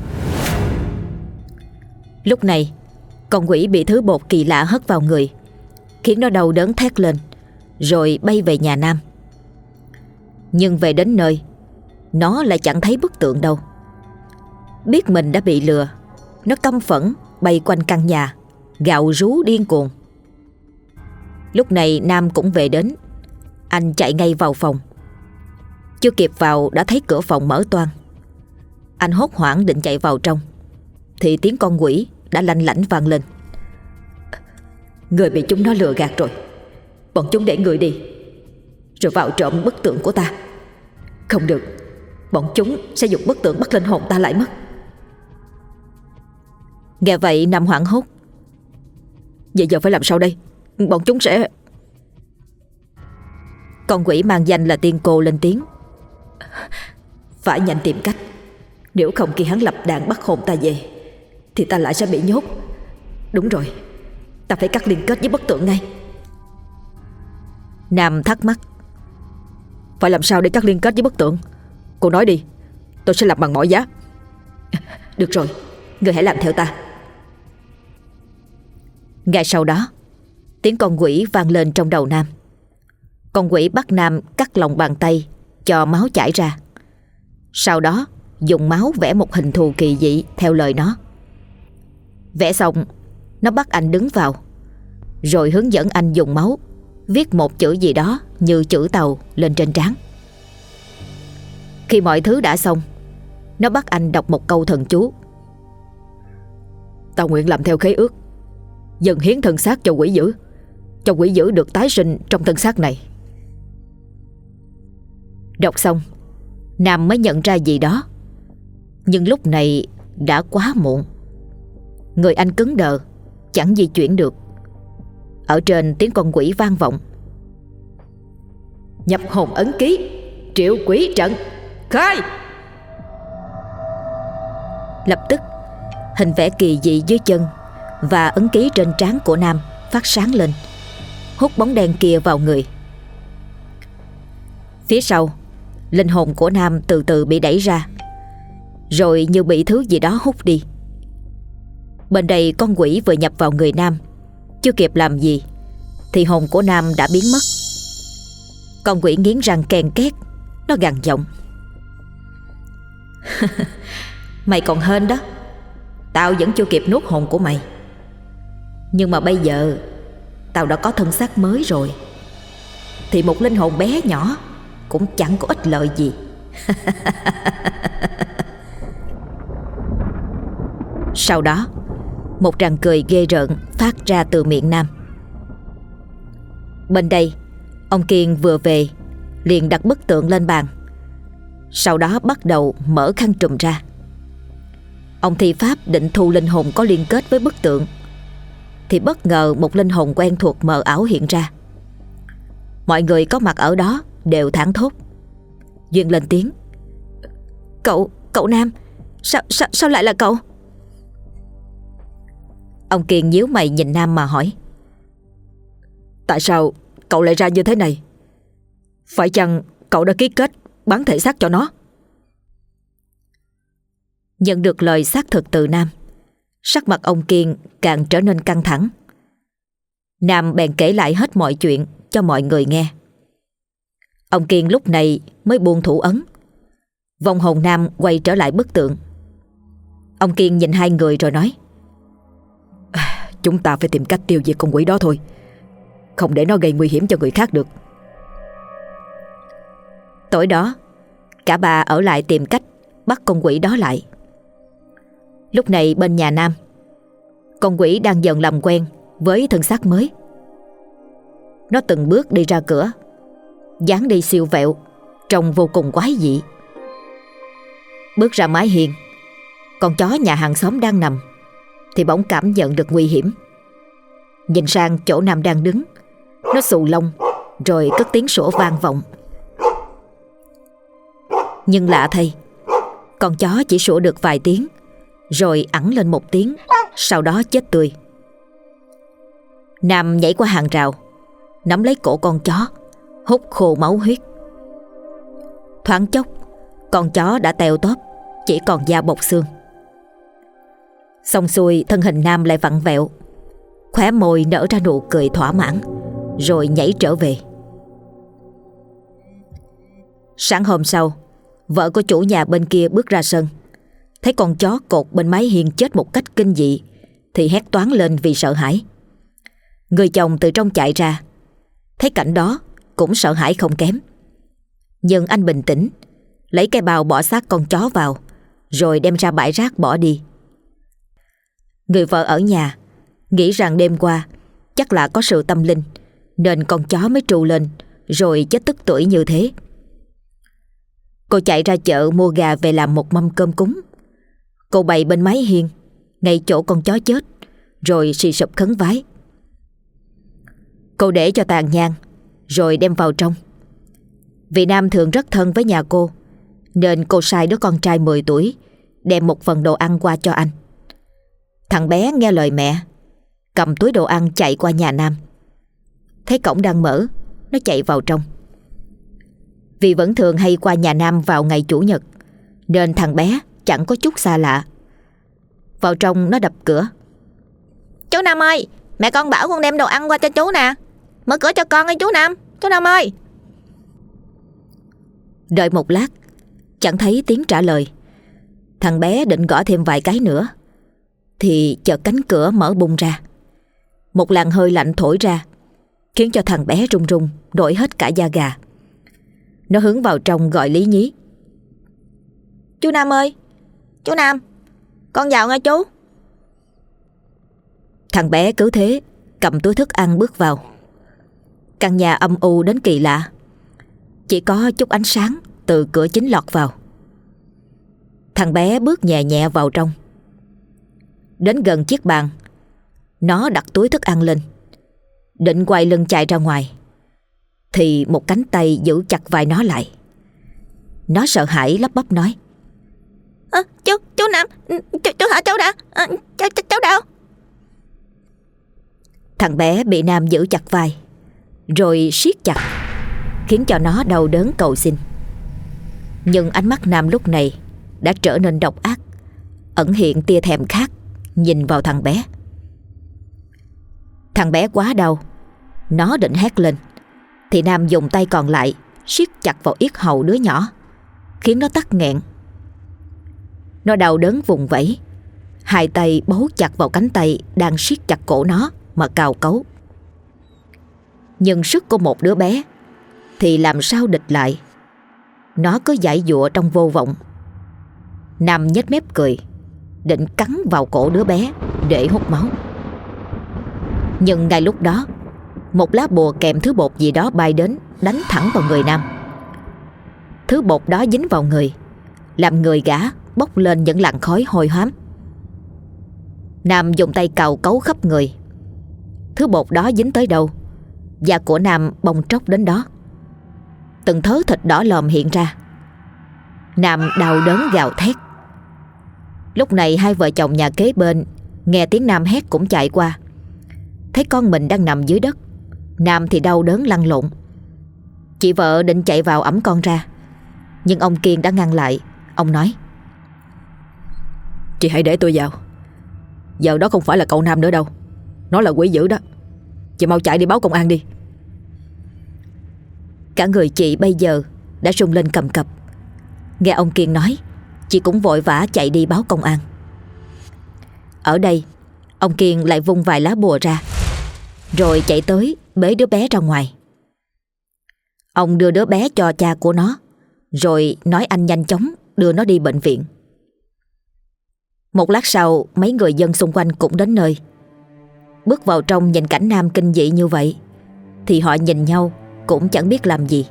A: Lúc này con quỷ bị thứ bột kỳ lạ hất vào người, khiến nó đau đớn thét lên, rồi bay về nhà Nam. Nhưng về đến nơi, nó lại chẳng thấy bức tượng đâu. Biết mình đã bị lừa, nó căm phẫn bay quanh căn nhà, gào rú điên cuồng. Lúc này Nam cũng về đến. Anh chạy ngay vào phòng. Chưa kịp vào đã thấy cửa phòng mở toang. Anh hốt hoảng định chạy vào trong thì tiếng con quỷ đã lanh lảnh vang lên. Người bị chúng nó lừa gạt rồi. Bọn chúng để người đi, rồi vào trộm bức tượng của ta. Không được, bọn chúng sẽ dùng bức tượng bắt linh hồn ta lại mất. Nghe vậy Nam hoảng hốt. Vậy giờ phải làm sao đây? Bọn chúng sẽ... Con quỷ mang danh là Tiên Cô lên tiếng. Phải nhanh tìm cách, nếu không khi hắn lập đàn bắt hồn ta về thì ta lại sẽ bị nhốt. Đúng rồi, ta phải cắt liên kết với bức tượng ngay. Nam thắc mắc.
B: Phải làm sao để cắt liên kết với bức tượng? Cô nói đi, tôi sẽ làm bằng mọi giá.
A: Được rồi, người hãy làm theo ta. Ngay sau đó, tiếng con quỷ vang lên trong đầu Nam. Con quỷ bắt Nam cắt lòng bàn tay cho máu chảy ra. Sau đó dùng máu vẽ một hình thù kỳ dị theo lời nó. Vẽ xong, nó bắt anh đứng vào, rồi hướng dẫn anh dùng máu viết một chữ gì đó như chữ tàu lên trên trán. Khi mọi thứ đã xong, nó bắt anh đọc một câu thần chú.
B: Ta nguyện làm theo khế ước, dần hiến thân xác cho quỷ dữ, cho quỷ dữ được tái sinh trong thân xác này.
A: Đọc xong, Nam mới nhận ra gì đó. Nhưng lúc này đã quá muộn. Người anh cứng đờ, chẳng di chuyển được. Ở trên tiếng con quỷ vang vọng.
B: Nhập hồn ấn ký, triệu quỷ trận, khai!
A: Lập tức, hình vẽ kỳ dị dưới chân và ấn ký trên trán của Nam phát sáng lên, hút bóng đen kia vào người. Phía sau, linh hồn của Nam từ từ bị đẩy ra, rồi như bị thứ gì đó hút đi. Bên đây con quỷ vừa nhập vào người Nam, chưa kịp làm gì thì hồn của Nam đã biến mất. Con quỷ nghiến răng ken két, nó gằn giọng: Mày còn hên đó, tao vẫn chưa kịp nuốt hồn của mày. Nhưng mà bây giờ tao đã có thân xác mới rồi, thì một linh hồn bé nhỏ cũng chẳng có ích lợi gì. Sau đó, một tràng cười ghê rợn phát ra từ miệng Nam. Bên đây, ông Kiên vừa về liền đặt bức tượng lên bàn, sau đó bắt đầu mở khăn trùm ra. Ông thi pháp định thu linh hồn có liên kết với bức tượng, thì bất ngờ một linh hồn quen thuộc mờ ảo hiện ra. Mọi người có mặt ở đó đều thảng thốt. Duyên lên tiếng: Cậu, cậu Nam, sao, sao, sao lại là cậu? Ông Kiên nhíu mày nhìn Nam mà hỏi: Tại sao cậu lại ra như thế này? Phải chăng cậu đã ký kết bán thể xác cho nó? Nhận được lời xác thực từ Nam, sắc mặt ông Kiên càng trở nên căng thẳng. Nam bèn kể lại hết mọi chuyện cho mọi người nghe. Ông Kiên lúc này mới buông thủ ấn. Vong hồn Nam quay trở lại bức tượng. Ông Kiên nhìn hai người rồi nói: Chúng ta phải tìm cách tiêu diệt con quỷ đó thôi, không để nó gây nguy hiểm cho người khác được. Tối đó, cả ba ở lại tìm cách bắt con quỷ đó lại. Lúc này bên nhà Nam, con quỷ đang dần làm quen với thân xác mới. Nó từng bước đi ra cửa, dáng đi siêu vẹo, trông vô cùng quái dị. Bước ra mái hiên, con chó nhà hàng xóm đang nằm thì bỗng cảm nhận được nguy hiểm. Nhìn sang chỗ Nam đang đứng, nó xù lông rồi cất tiếng sủa vang vọng. Nhưng lạ thay, con chó chỉ sủa được vài tiếng rồi ẵn lên một tiếng, sau đó chết tươi. Nam nhảy qua hàng rào, nắm lấy cổ con chó, hút khô máu huyết. Thoáng chốc, con chó đã teo tóp, chỉ còn da bọc xương. Xong xuôi, thân hình Nam lại vặn vẹo, khóe môi nở ra nụ cười thỏa mãn, rồi nhảy trở về. Sáng hôm sau, vợ của chủ nhà bên kia bước ra sân, thấy con chó cột bên mái hiên chết một cách kinh dị thì hét toáng lên vì sợ hãi. Người chồng từ trong chạy ra, thấy cảnh đó cũng sợ hãi không kém. Nhưng anh bình tĩnh, lấy cái bao bỏ xác con chó vào, rồi đem ra bãi rác bỏ đi. Người vợ ở nhà nghĩ rằng đêm qua chắc là có sự tâm linh, nên con chó mới trù lên rồi chết tức tưởi như thế. Cô chạy ra chợ mua gà về làm một mâm cơm cúng. Cô bày bên mái hiên, ngay chỗ con chó chết, rồi xì sụp khấn vái. Cô để cho tàn nhang, rồi đem vào trong. Vì Nam thường rất thân với nhà cô, nên cô sai đứa con trai mười tuổi đem một phần đồ ăn qua cho anh. Thằng bé nghe lời mẹ, cầm túi đồ ăn chạy qua nhà Nam. Thấy cổng đang mở, nó chạy vào trong. Vì vẫn thường hay qua nhà Nam vào ngày Chủ nhật, nên thằng bé chẳng có chút xa lạ. Vào trong nó đập cửa.
C: Chú Nam ơi, mẹ con bảo con đem đồ ăn qua cho chú nè. Mở cửa cho con ơi chú Nam. Chú Nam ơi.
A: Đợi một lát, chẳng thấy tiếng trả lời. Thằng bé định gõ thêm vài cái nữa, thì chợt cánh cửa mở bung ra. Một làn hơi lạnh thổi ra, khiến cho thằng bé run run, nổi hết cả da gà. Nó hướng vào trong gọi lý nhí.
C: Chú Nam ơi, chú Nam, con vào nghe chú.
A: Thằng bé cứ thế cầm túi thức ăn bước vào. Căn nhà âm u đến kỳ lạ, chỉ có chút ánh sáng từ cửa chính lọt vào. Thằng bé bước nhẹ nhẹ vào trong. Đến gần chiếc bàn, nó đặt túi thức ăn lên, định quay lưng chạy ra ngoài, thì một cánh tay giữ chặt vai nó lại. Nó sợ hãi lắp bắp nói:
C: à, Chú, chú Nam, chú, chú hả cháu đã, à, cháu, cháu, cháu đâu?
A: Thằng bé bị Nam giữ chặt vai, rồi siết chặt, khiến cho nó đau đớn cầu xin. Nhưng ánh mắt Nam lúc này đã trở nên độc ác, ẩn hiện tia thèm khát nhìn vào thằng bé. Thằng bé quá đau, nó định hét lên thì Nam dùng tay còn lại siết chặt vào yết hầu đứa nhỏ, khiến nó tắc nghẹn. Nó đau đớn vùng vẫy, hai tay bấu chặt vào cánh tay đang siết chặt cổ nó mà cào cấu. Nhưng sức của một đứa bé thì làm sao địch lại. Nó cứ giãy giụa trong vô vọng. Nam nhếch mép cười, định cắn vào cổ đứa bé để hút máu. Nhưng ngay lúc đó, một lá bùa kèm thứ bột gì đó bay đến, đánh thẳng vào người Nam. Thứ bột đó dính vào người, làm người gã bốc lên những làn khói hôi hám. Nam dùng tay cào cấu khắp người. Thứ bột đó dính tới đâu, da của Nam bong tróc đến đó. Từng thớ thịt đỏ lòm hiện ra. Nam đau đớn gào thét. Lúc này hai vợ chồng nhà kế bên nghe tiếng Nam hét cũng chạy qua. Thấy con mình đang nằm dưới đất, Nam thì đau đớn lăn lộn. Chị vợ định chạy vào ẵm con ra, nhưng ông Kiên đã ngăn lại. Ông nói:
B: Chị hãy để tôi vào. Giờ đó không phải là cậu Nam nữa đâu, nó là quỷ dữ đó. Chị mau chạy đi báo công an đi.
A: Cả người chị bây giờ đã rung lên cầm cập. Nghe ông Kiên nói, chị cũng vội vã chạy đi báo công an. Ở đây, ông Kiên lại vung vài lá bùa ra, rồi chạy tới bế đứa bé ra ngoài. Ông đưa đứa bé cho cha của nó, rồi nói anh nhanh chóng đưa nó đi bệnh viện. Một lát sau, mấy người dân xung quanh cũng đến nơi. Bước vào trong nhìn cảnh Nam kinh dị như vậy thì họ nhìn nhau cũng chẳng biết làm gì.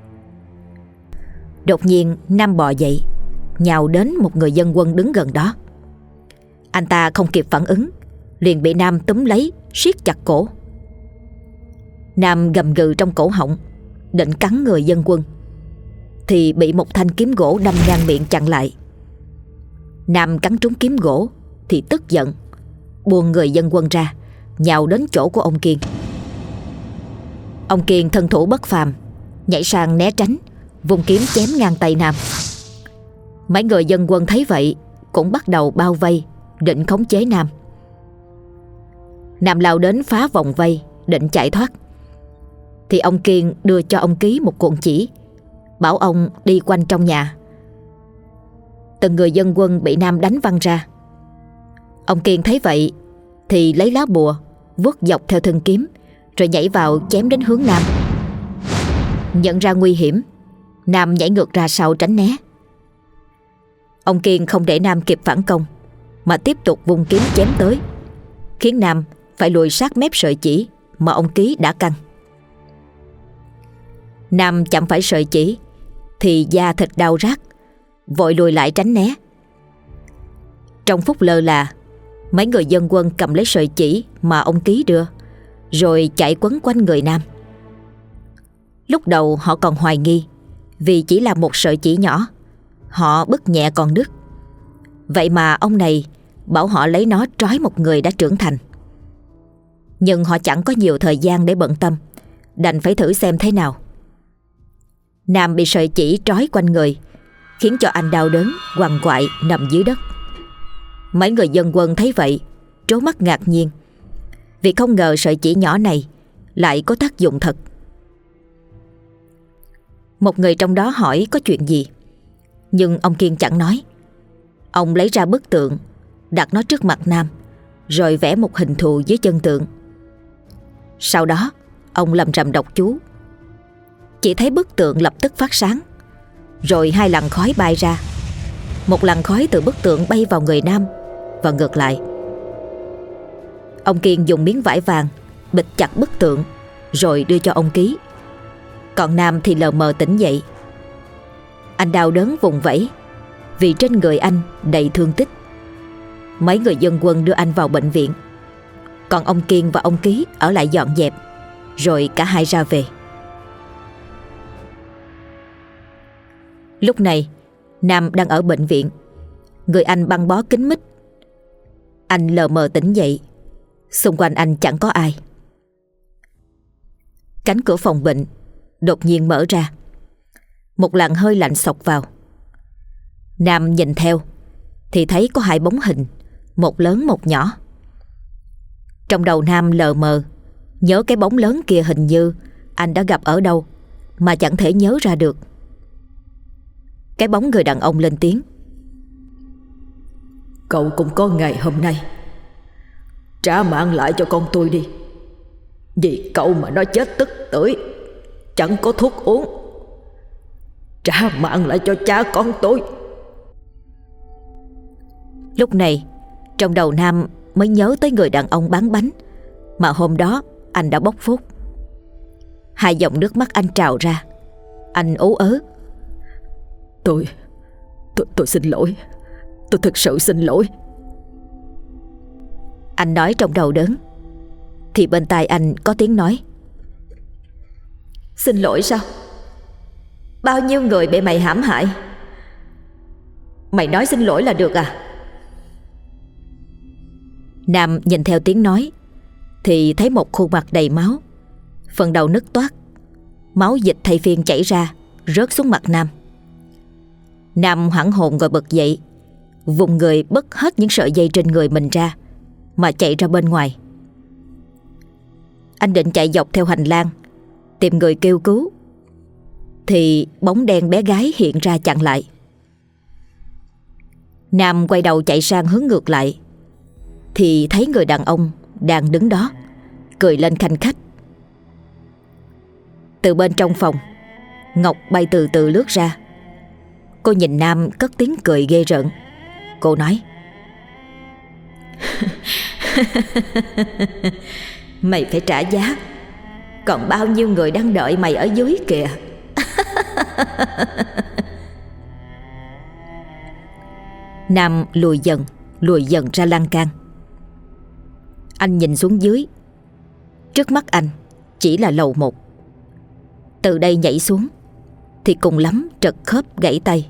A: Đột nhiên Nam bò dậy, nhào đến một người dân quân đứng gần đó. Anh ta không kịp phản ứng, liền bị Nam túm lấy siết chặt cổ. Nam gầm gừ trong cổ họng, định cắn người dân quân thì bị một thanh kiếm gỗ đâm ngang miệng chặn lại. Nam cắn trúng kiếm gỗ thì tức giận, buông người dân quân ra, nhào đến chỗ của ông Kiên. Ông Kiên thân thủ bất phàm, nhảy sang né tránh, vùng kiếm chém ngang tay Nam. Mấy người dân quân thấy vậy cũng bắt đầu bao vây, định khống chế Nam. Nam lao đến phá vòng vây, định chạy thoát thì ông Kiên đưa cho ông Ký một cuộn chỉ, bảo ông đi quanh trong nhà. Từng người dân quân bị Nam đánh văng ra. Ông Kiên thấy vậy thì lấy lá bùa vuốt dọc theo thân kiếm, rồi nhảy vào chém đến hướng Nam. Nhận ra nguy hiểm, Nam nhảy ngược ra sau tránh né. Ông Kiên không để Nam kịp phản công, mà tiếp tục vung kiếm chém tới, khiến Nam phải lùi sát mép sợi chỉ mà ông Ký đã căng. Nam chạm phải sợi chỉ thì da thịt đau rát, vội lùi lại tránh né. Trong phút lơ là, mấy người dân quân cầm lấy sợi chỉ mà ông Ký đưa, rồi chạy quấn quanh người Nam. Lúc đầu họ còn hoài nghi, vì chỉ là một sợi chỉ nhỏ, họ bứt nhẹ còn đứt. Vậy mà ông này bảo họ lấy nó trói một người đã trưởng thành. Nhưng họ chẳng có nhiều thời gian để bận tâm, đành phải thử xem thế nào. Nam bị sợi chỉ trói quanh người, khiến cho anh đau đớn quằn quại nằm dưới đất. Mấy người dân quân thấy vậy trố mắt ngạc nhiên, vì không ngờ sợi chỉ nhỏ này lại có tác dụng thật. Một người trong đó hỏi có chuyện gì, nhưng ông Kiên chẳng nói. Ông lấy ra bức tượng, đặt nó trước mặt Nam, rồi vẽ một hình thù dưới chân tượng. Sau đó ông lầm rầm đọc chú. Chỉ thấy bức tượng lập tức phát sáng, rồi hai làn khói bay ra. Một làn khói từ bức tượng bay vào người Nam và ngược lại. Ông Kiên dùng miếng vải vàng bịt chặt bức tượng, rồi đưa cho ông Ký. Còn Nam thì lờ mờ tỉnh dậy. Anh đau đớn vùng vẫy, vì trên người anh đầy thương tích. Mấy người dân quân đưa anh vào bệnh viện, còn ông Kiên và ông Ký ở lại dọn dẹp, rồi cả hai ra về. Lúc này Nam đang ở bệnh viện, người anh băng bó kín mít. Anh lờ mờ tỉnh dậy, xung quanh anh chẳng có ai. Cánh cửa phòng bệnh đột nhiên mở ra, một làn hơi lạnh xộc vào. Nam nhìn theo thì thấy có hai bóng hình một lớn một nhỏ. Trong đầu Nam lờ mờ nhớ cái bóng lớn kia hình như anh đã gặp ở đâu mà chẳng thể nhớ ra được. Cái bóng người đàn ông lên tiếng:
B: Cậu cũng có ngày hôm nay. Trả mạng lại cho con tôi đi. Vì cậu mà nó chết tức tưởi, chẳng có thuốc uống. Trả mạng lại cho cha con tôi.
A: Lúc này trong đầu Nam mới nhớ tới người đàn ông bán bánh mà hôm đó anh đã bóc phốt. Hai dòng nước mắt anh trào ra. Anh ú ớ:
B: Tôi Tôi tôi xin lỗi. Tôi thực sự xin lỗi.
A: Anh nói trong đầu đớn, thì bên tai anh có tiếng nói:
C: Xin lỗi sao? Bao nhiêu người bị mày hãm hại, mày nói xin lỗi là được à?
A: Nam nhìn theo tiếng nói thì thấy một khuôn mặt đầy máu, phần đầu nứt toác, máu dịch thay phiên chảy ra rớt xuống mặt Nam. Nam hoảng hồn ngồi bật dậy, vùng người bứt hết những sợi dây trên người mình ra mà chạy ra bên ngoài. Anh định chạy dọc theo hành lang tìm người kêu cứu thì bóng đen bé gái hiện ra chặn lại. Nam quay đầu chạy sang hướng ngược lại thì thấy người đàn ông đang đứng đó cười lên khanh khách. Từ bên trong phòng, Ngọc bay từ từ lướt ra. Cô nhìn Nam cất tiếng cười ghê rợn. Cô nói:
C: Mày phải trả giá. Còn bao nhiêu người đang đợi mày ở dưới kìa.
A: Nam lùi dần Lùi dần ra lan can. Anh nhìn xuống dưới. Trước mắt anh chỉ là lầu một. Từ đây nhảy xuống thì cùng lắm trật khớp gãy tay.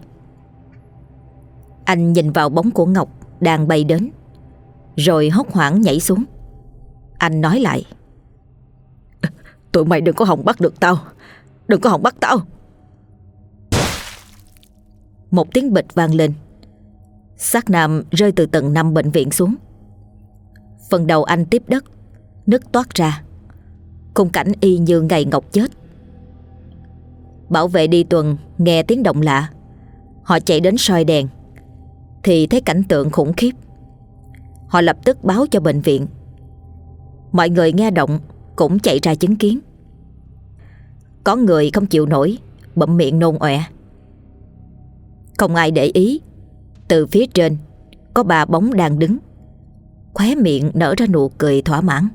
A: Anh nhìn vào bóng của Ngọc đang bay đến, rồi hốt hoảng nhảy xuống. Anh nói lại:
B: Tụi mày đừng có hòng bắt được tao. Đừng có hòng bắt tao.
A: Một tiếng bịch vang lên. Xác Nam rơi từ tầng năm bệnh viện xuống. Phần đầu anh tiếp đất, nứt toát ra, khung cảnh y như ngày Ngọc chết. Bảo vệ đi tuần nghe tiếng động lạ, họ chạy đến soi đèn thì thấy cảnh tượng khủng khiếp. Họ lập tức báo cho bệnh viện. Mọi người nghe động cũng chạy ra chứng kiến. Có người không chịu nổi, bậm miệng nôn ọe. Không ai để ý, từ phía trên có bà bóng đang đứng, khóe miệng nở ra nụ cười thỏa mãn.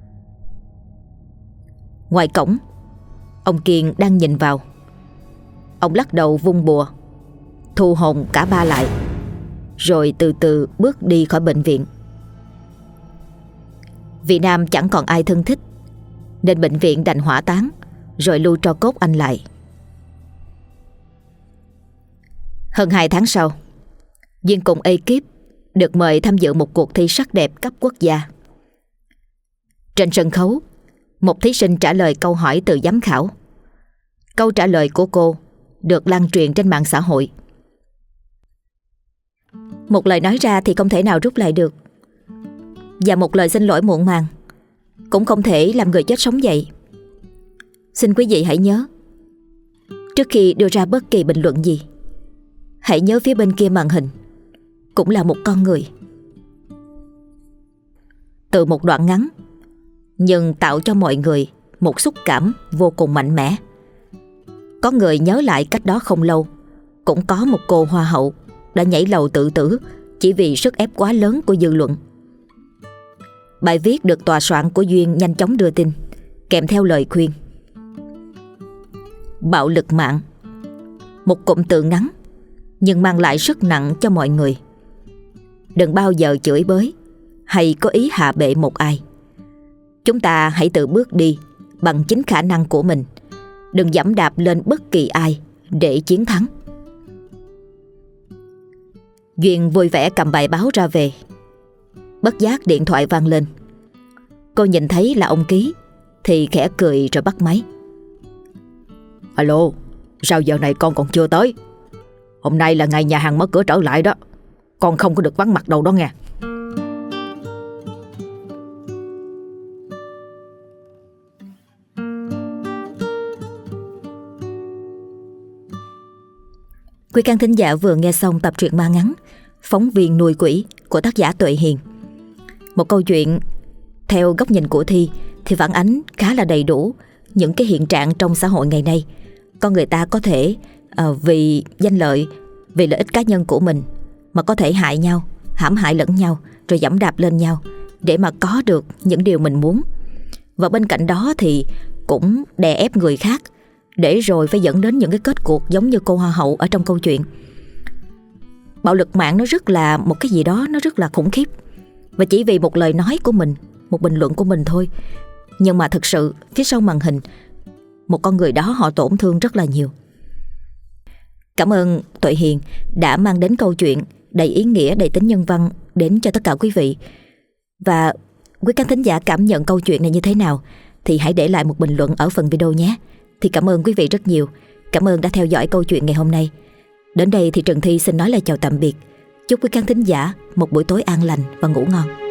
A: Ngoài cổng, ông Kiên đang nhìn vào. Ông lắc đầu vung bùa, thu hồn cả ba lại, rồi từ từ bước đi khỏi bệnh viện. Vì Nam chẳng còn ai thân thích nên bệnh viện đành hỏa táng, rồi lưu tro cốt anh lại. Hơn hai tháng sau, Duyên cùng ekip được mời tham dự một cuộc thi sắc đẹp cấp quốc gia. Trên sân khấu, một thí sinh trả lời câu hỏi từ giám khảo. Câu trả lời của cô được lan truyền trên mạng xã hội. Một lời nói ra thì không thể nào rút lại được, và một lời xin lỗi muộn màng cũng không thể làm người chết sống dậy. Xin quý vị hãy nhớ, trước khi đưa ra bất kỳ bình luận gì, hãy nhớ phía bên kia màn hình cũng là một con người. Từ một đoạn ngắn nhưng tạo cho mọi người một xúc cảm vô cùng mạnh mẽ. Có người nhớ lại cách đó không lâu, cũng có một cô hoa hậu đã nhảy lầu tự tử chỉ vì sức ép quá lớn của dư luận. Bài viết được tòa soạn của Duyên nhanh chóng đưa tin, kèm theo lời khuyên: bạo lực mạng, một cụm từ ngắn nhưng mang lại sức nặng cho mọi người. Đừng bao giờ chửi bới hay có ý hạ bệ một ai. Chúng ta hãy tự bước đi bằng chính khả năng của mình, đừng giẫm đạp lên bất kỳ ai để chiến thắng. Duyên vui vẻ cầm bài báo ra về. Bất giác điện thoại vang lên. Cô nhìn thấy là ông Ký thì khẽ cười rồi bắt máy.
B: Alo, sao giờ này con còn chưa tới? Hôm nay là ngày nhà hàng mở cửa trở lại đó, con không có được vắng mặt đâu đó nghe.
A: Quý khán thính giả vừa nghe xong tập truyện ma ngắn Phóng viên nuôi quỷ của tác giả Tuệ Hiền. Một câu chuyện theo góc nhìn của Thi thì phản ánh khá là đầy đủ những cái hiện trạng trong xã hội ngày nay. Con người ta có thể uh, vì danh lợi, vì lợi ích cá nhân của mình mà có thể hại nhau, hãm hại lẫn nhau, rồi giẫm đạp lên nhau để mà có được những điều mình muốn. Và bên cạnh đó thì cũng đè ép người khác, để rồi phải dẫn đến những cái kết cuộc giống như cô hoa hậu ở trong câu chuyện. Bạo lực mạng nó rất là một cái gì đó nó rất là khủng khiếp. Và chỉ vì một lời nói của mình, một bình luận của mình thôi, nhưng mà thực sự phía sau màn hình một con người đó họ tổn thương rất là nhiều. Cảm ơn Tuệ Hiền đã mang đến câu chuyện đầy ý nghĩa, đầy tính nhân văn đến cho tất cả quý vị. Và quý khán thính giả cảm nhận câu chuyện này như thế nào thì hãy để lại một bình luận ở phần video nhé. Thì cảm ơn quý vị rất nhiều. Cảm ơn đã theo dõi câu chuyện ngày hôm nay. Đến đây thì Trần Thi xin nói lời chào tạm biệt. Chúc quý khán thính giả một buổi tối an lành và ngủ ngon.